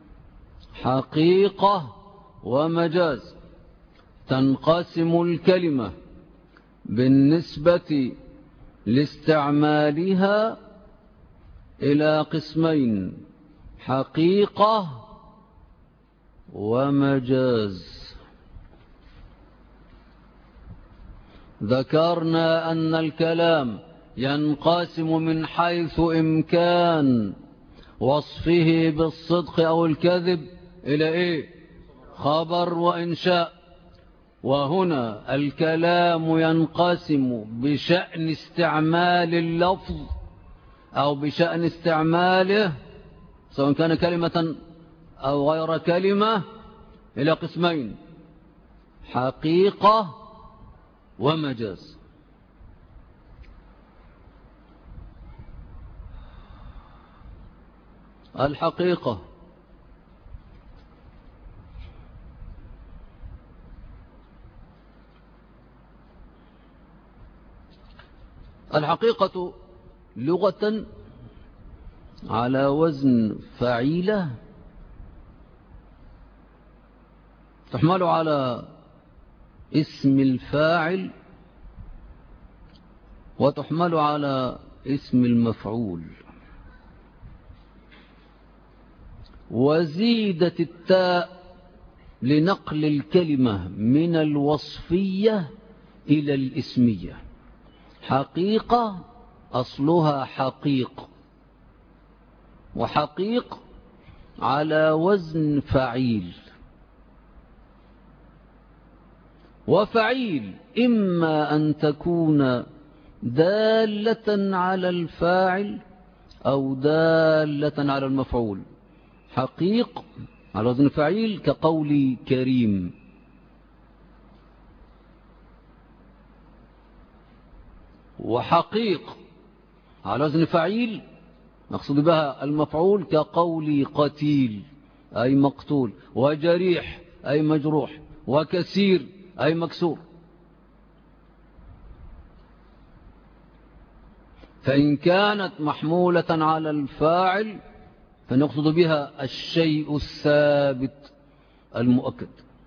حقيقة ومجاز. تنقسم الكلمة بالنسبة لاستعمالها إلى قسمين: حقيقة ومجاز. ذكرنا أن الكلام ينقسم من حيث إمكان وصفه بالصدق أو الكذب إلى خبر وإنشاء. وهنا الكلام ينقسم بشأن استعمال اللفظ أو بشأن استعماله سواء كان كلمة أو غير كلمة إلى قسمين: حقيقة ومجاز. الحقيقة لغة على وزن فعيلة، تحمل على اسم الفاعل وتحمل على اسم المفعول، وزيدت التاء لنقل الكلمة من الوصفية إلى الاسمية. حقيقة أصلها حقيق، وحقيق على وزن فعيل. وفعيل إما أن تكون دالة على الفاعل أو دالة على المفعول. حقيق على وزن فعيل كقول كريم، وحقيق على وزن فعيل مقصود بها المفعول كقول قتيل أي مقتول، وجريح أي مجروح، وكثير أي مكسور. فإن كانت محمولة على الفاعل فنقصد بها الشيء الثابت المؤكد.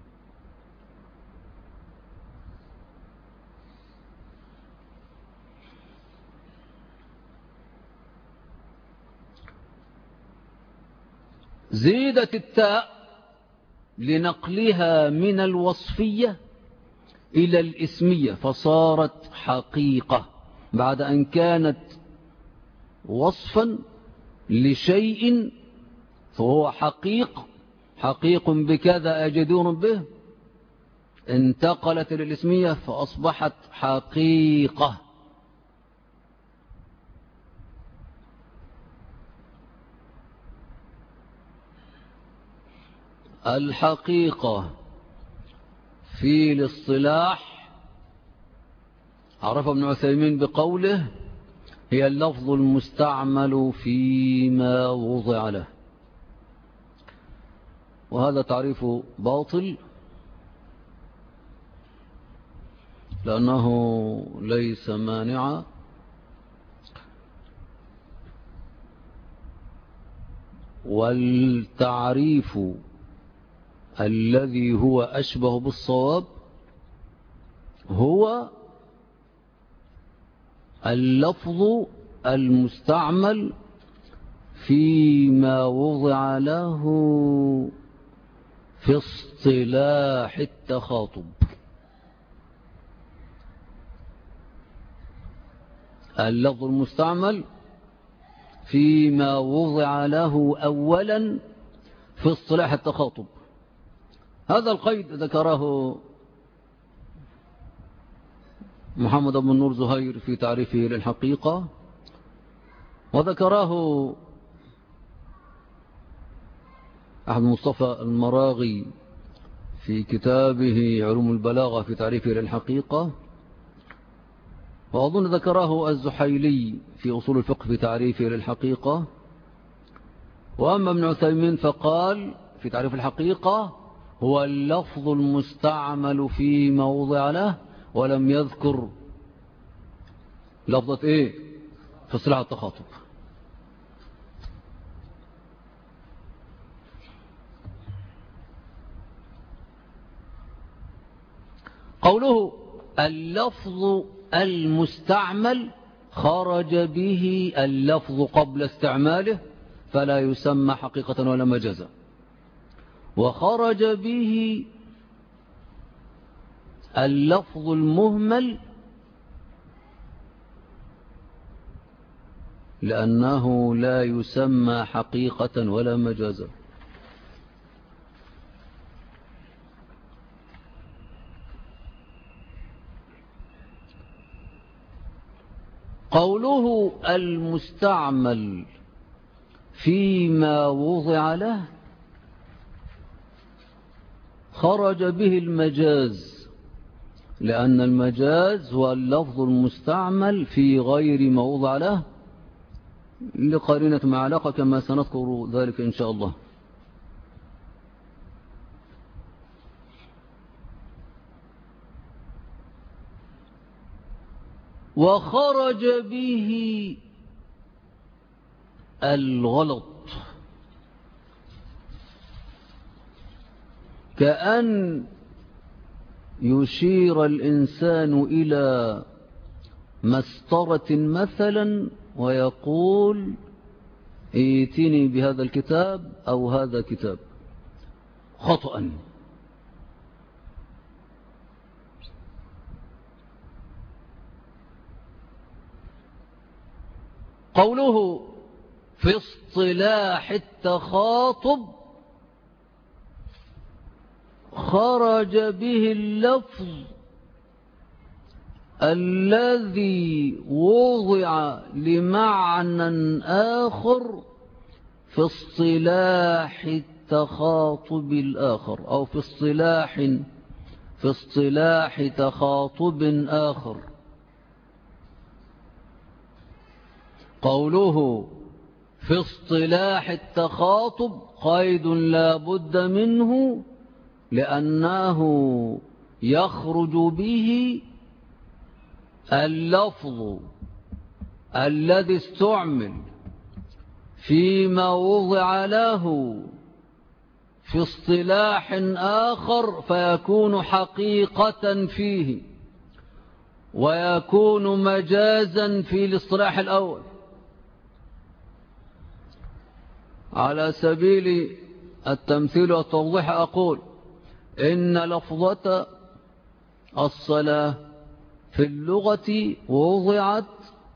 زيدت التاء لنقلها من الوصفية إلى الاسمية فصارت حقيقة بعد أن كانت وصفا لشيء فهو حقيق بكذا أجدور به، انتقلت إلى الاسمية فأصبحت حقيقة. الحقيقة في الاصطلاح عرف ابن عثيمين بقوله هي اللفظ المستعمل فيما وضع له، وهذا تعريف باطل لأنه ليس مانعا، والتعريف الذي هو أشبه بالصواب هو اللفظ المستعمل فيما وضع له في اصطلاح التخاطب. اللفظ المستعمل فيما وضع له أولا في اصطلاح التخاطب. هذا القيد ذكره محمد بن نور زهير في تعريفه للحقيقة، وذكره أحمد مصطفى المراغي في كتابه علوم البلاغة في تعريفه للحقيقة، وأظن ذكره الزحيلي في أصول الفقه في تعريفه للحقيقة. وأما ابن عثيمين فقال في تعريف الحقيقة هو اللفظ المستعمل في موضع له، ولم يذكر لفظة إيه في اصطلاح التخاطب. قوله اللفظ المستعمل خرج به اللفظ قبل استعماله فلا يسمى حقيقة ولا مجازا، وخرج به اللفظ المهمل لأنه لا يسمى حقيقة ولا مجازا. قوله المستعمل فيما وضع له خرج به المجاز، لأن المجاز هو اللفظ المستعمل في غير ما وضع له لقرينة مع علاقة كما سنذكر ذلك إن شاء الله. وخرج به الغلط، كأن يشير الإنسان إلى مسطرة مثلا ويقول ائتني بهذا الكتاب أو هذا كتاب خطأ. قوله في اصطلاح التخاطب خرج به اللفظ الذي وضع لمعنى آخر في اصطلاح التخاطب الآخر، أو في اصطلاح تخاطب آخر. قوله في اصطلاح التخاطب قيد لا بد منه لأنه يخرج به اللفظ الذي استعمل فيما وضع له في اصطلاح آخر فيكون حقيقة فيه ويكون مجازا في الاصطلاح الأول. على سبيل التمثيل والتوضيح أقول إن لفظة الصلاة في اللغة وضعت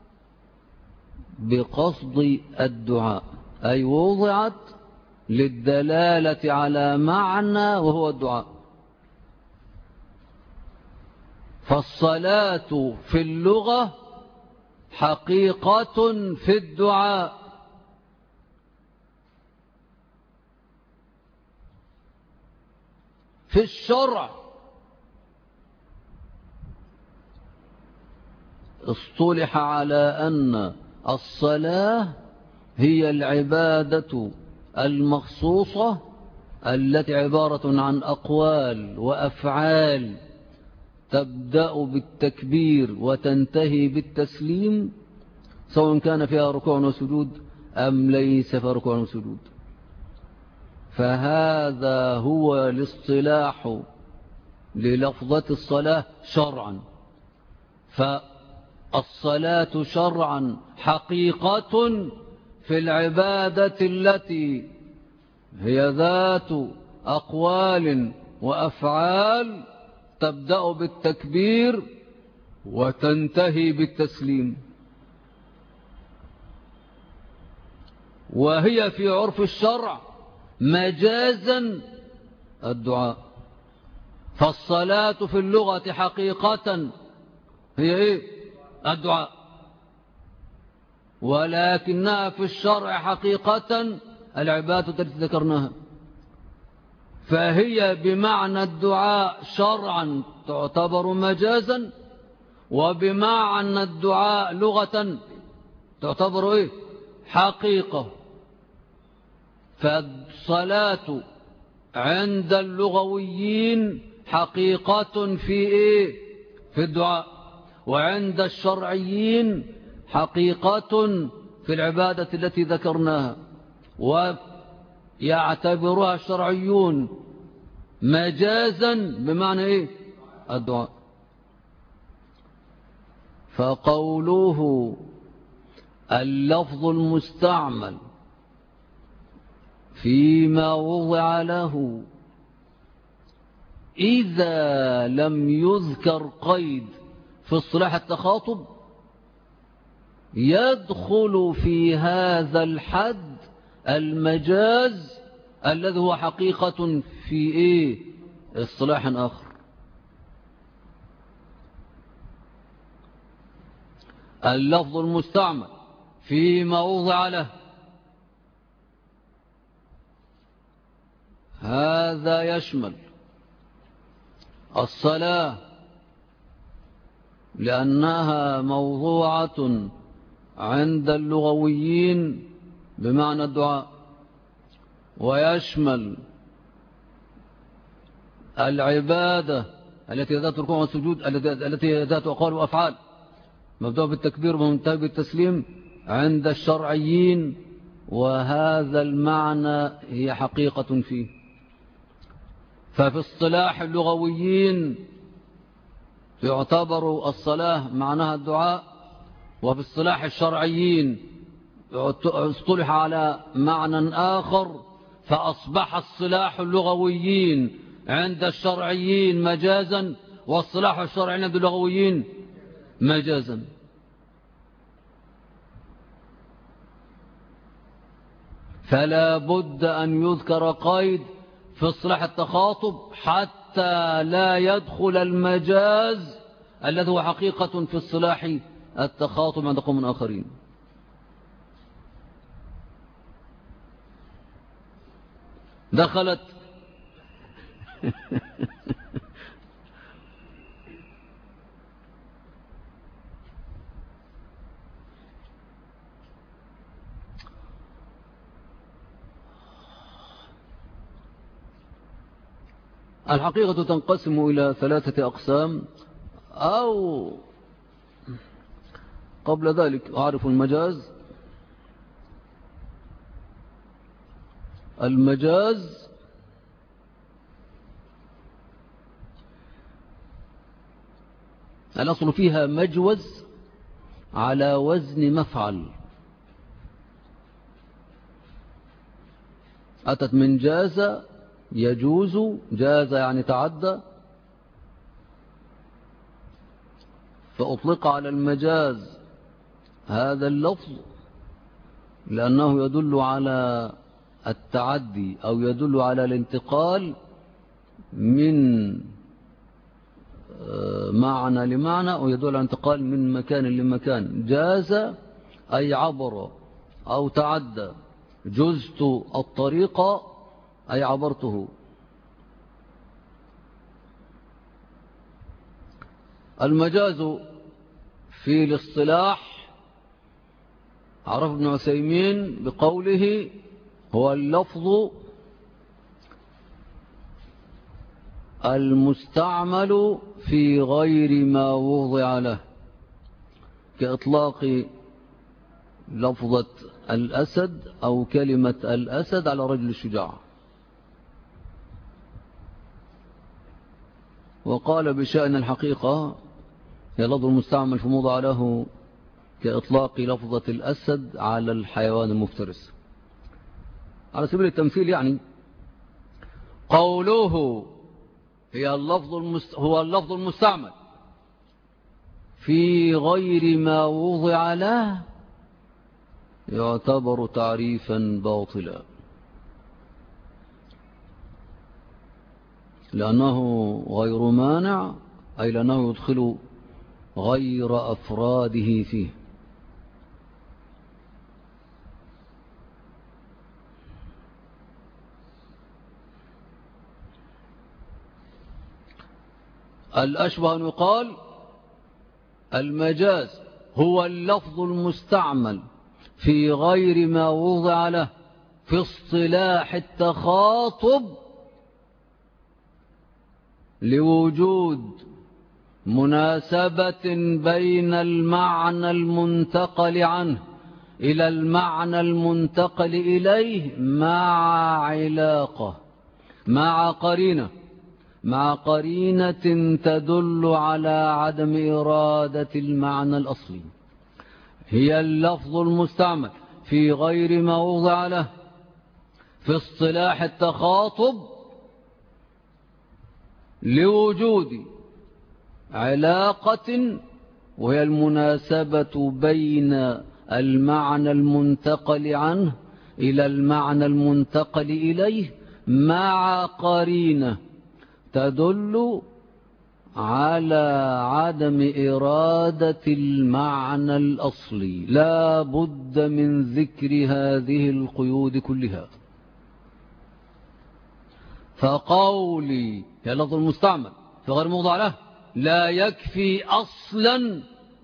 بقصد الدعاء، أي وضعت للدلالة على معنى وهو الدعاء. فالصلاة في اللغة حقيقة في الدعاء، في الشرع اصطلح على أن الصلاة هي العبادة المخصوصة التي عبارة عن أقوال وأفعال تبدأ بالتكبير وتنتهي بالتسليم، سواء كان فيها ركوع وسجود أم ليس فيها ركوع وسجود. فهذا هو الاصطلاح للفظة الصلاة شرعا. فالصلاة شرعا حقيقة في العبادة التي هي ذات أقوال وأفعال تبدأ بالتكبير وتنتهي بالتسليم، وهي في عرف الشرع مجازا الدعاء. فالصلاة في اللغة حقيقة هي إيه؟ الدعاء، ولكنها في الشرع حقيقة العبادة التي ذكرناها. فهي بمعنى الدعاء شرعا تعتبر مجازا، وبمعنى الدعاء لغة تعتبر إيه؟ حقيقة. فالصلاة عند اللغويين حقيقة في إيه؟ في الدعاء. وعند الشرعيين حقيقة في العبادة التي ذكرناها، ويعتبرها الشرعيون مجازا بمعنى إيه؟ الدعاء. فقوله اللفظ المستعمل فيما وضع له إذا لم يذكر قيد في اصطلاح التخاطب يدخل في هذا الحد المجاز الذي هو حقيقة في إيه؟ اصطلاح آخر. اللفظ المستعمل فيما وضع له هذا يشمل الصلاة لأنها موضوعة عند اللغويين بمعنى الدعاء، ويشمل العبادة التي ذات ركوع والسجود التي ذات أقوال وأفعال مبدأ بالتكبير ومنتهى بالتسليم عند الشرعيين، وهذا المعنى هي حقيقة فيه. ففي اصطلاح اللغويين يعتبر الصلاة معناها الدعاء، وفي اصطلاح الشرعيين اصطلح على معنى آخر، فأصبح اصطلاح اللغويين عند الشرعيين مجازا، واصطلاح الشرعيين عند اللغويين مجازا. فلا بد أن يذكر قيد في اصطلاح التخاطب حتى لا يدخل المجاز الذي هو حقيقة في اصطلاح التخاطب عند قوم آخرين. دخلت الحقيقة تنقسم إلى 3 أقسام، أو قبل ذلك أعرف المجاز. المجاز الأصل فيها مجوز على وزن مفعل، أتت من جاز يجوز، جاز يعني تعدى، فأطلق على المجاز هذا اللفظ لأنه يدل على التعدي أو يدل على الانتقال من معنى لمعنى، ويدل على الانتقال من مكان لمكان. جاز أي عبر أو تعدى، جزت الطريق أي عبرته. المجاز في الاصطلاح عرف ابن عثيمين بقوله هو اللفظ المستعمل في غير ما وضع له، كإطلاق لفظة الأسد أو كلمة الأسد على رجل الشجاع. وقال بشأن الحقيقة هي لفظ المستعمل في موضع له كإطلاق لفظة الأسد على الحيوان المفترس. على سبيل التمثيل يعني قوله هو اللفظ المستعمل في غير ما وضع له يعتبر تعريفا باطلا، لأنه غير مانع، أي لأنه يدخل غير أفراده فيه. الأشبه أن يقال المجاز هو اللفظ المستعمل في غير ما وضع له في اصطلاح التخاطب لوجود مناسبة بين المعنى المنتقل عنه إلى المعنى المنتقل إليه مع علاقة، مع قرينة تدل على عدم إرادة المعنى الأصلي. هي اللفظ المستعمل في غير ما وضع له في اصطلاح التخاطب لوجود علاقة، وهي المناسبة بين المعنى المنتقل عنه إلى المعنى المنتقل إليه مع قرينة تدل على عدم إرادة المعنى الأصلي. لا بد من ذكر هذه القيود كلها. فقولي يا لفظ المستعمل في غير موضع له لا يكفي أصلا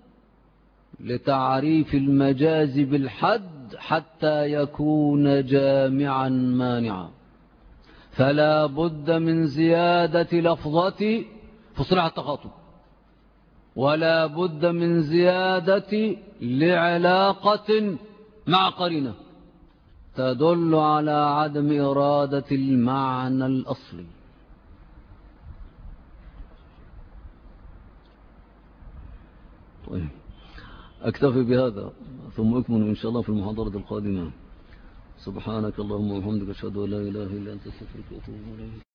لتعريف المجاز بالحد حتى يكون جامعا مانعا، فلا بد من زيادة لفظة في صراع التخاطب، ولا بد من زيادة لعلاقة مع قرينة تدل على عدم إرادة المعنى الأصلي. طيب أكتفي بهذا ثم أكمل إن شاء الله في المحاضرة القادمة. سبحانك اللهم وبحمدك أشهد أن لا إله إلا أنت أستغفرك وأتوب إليك.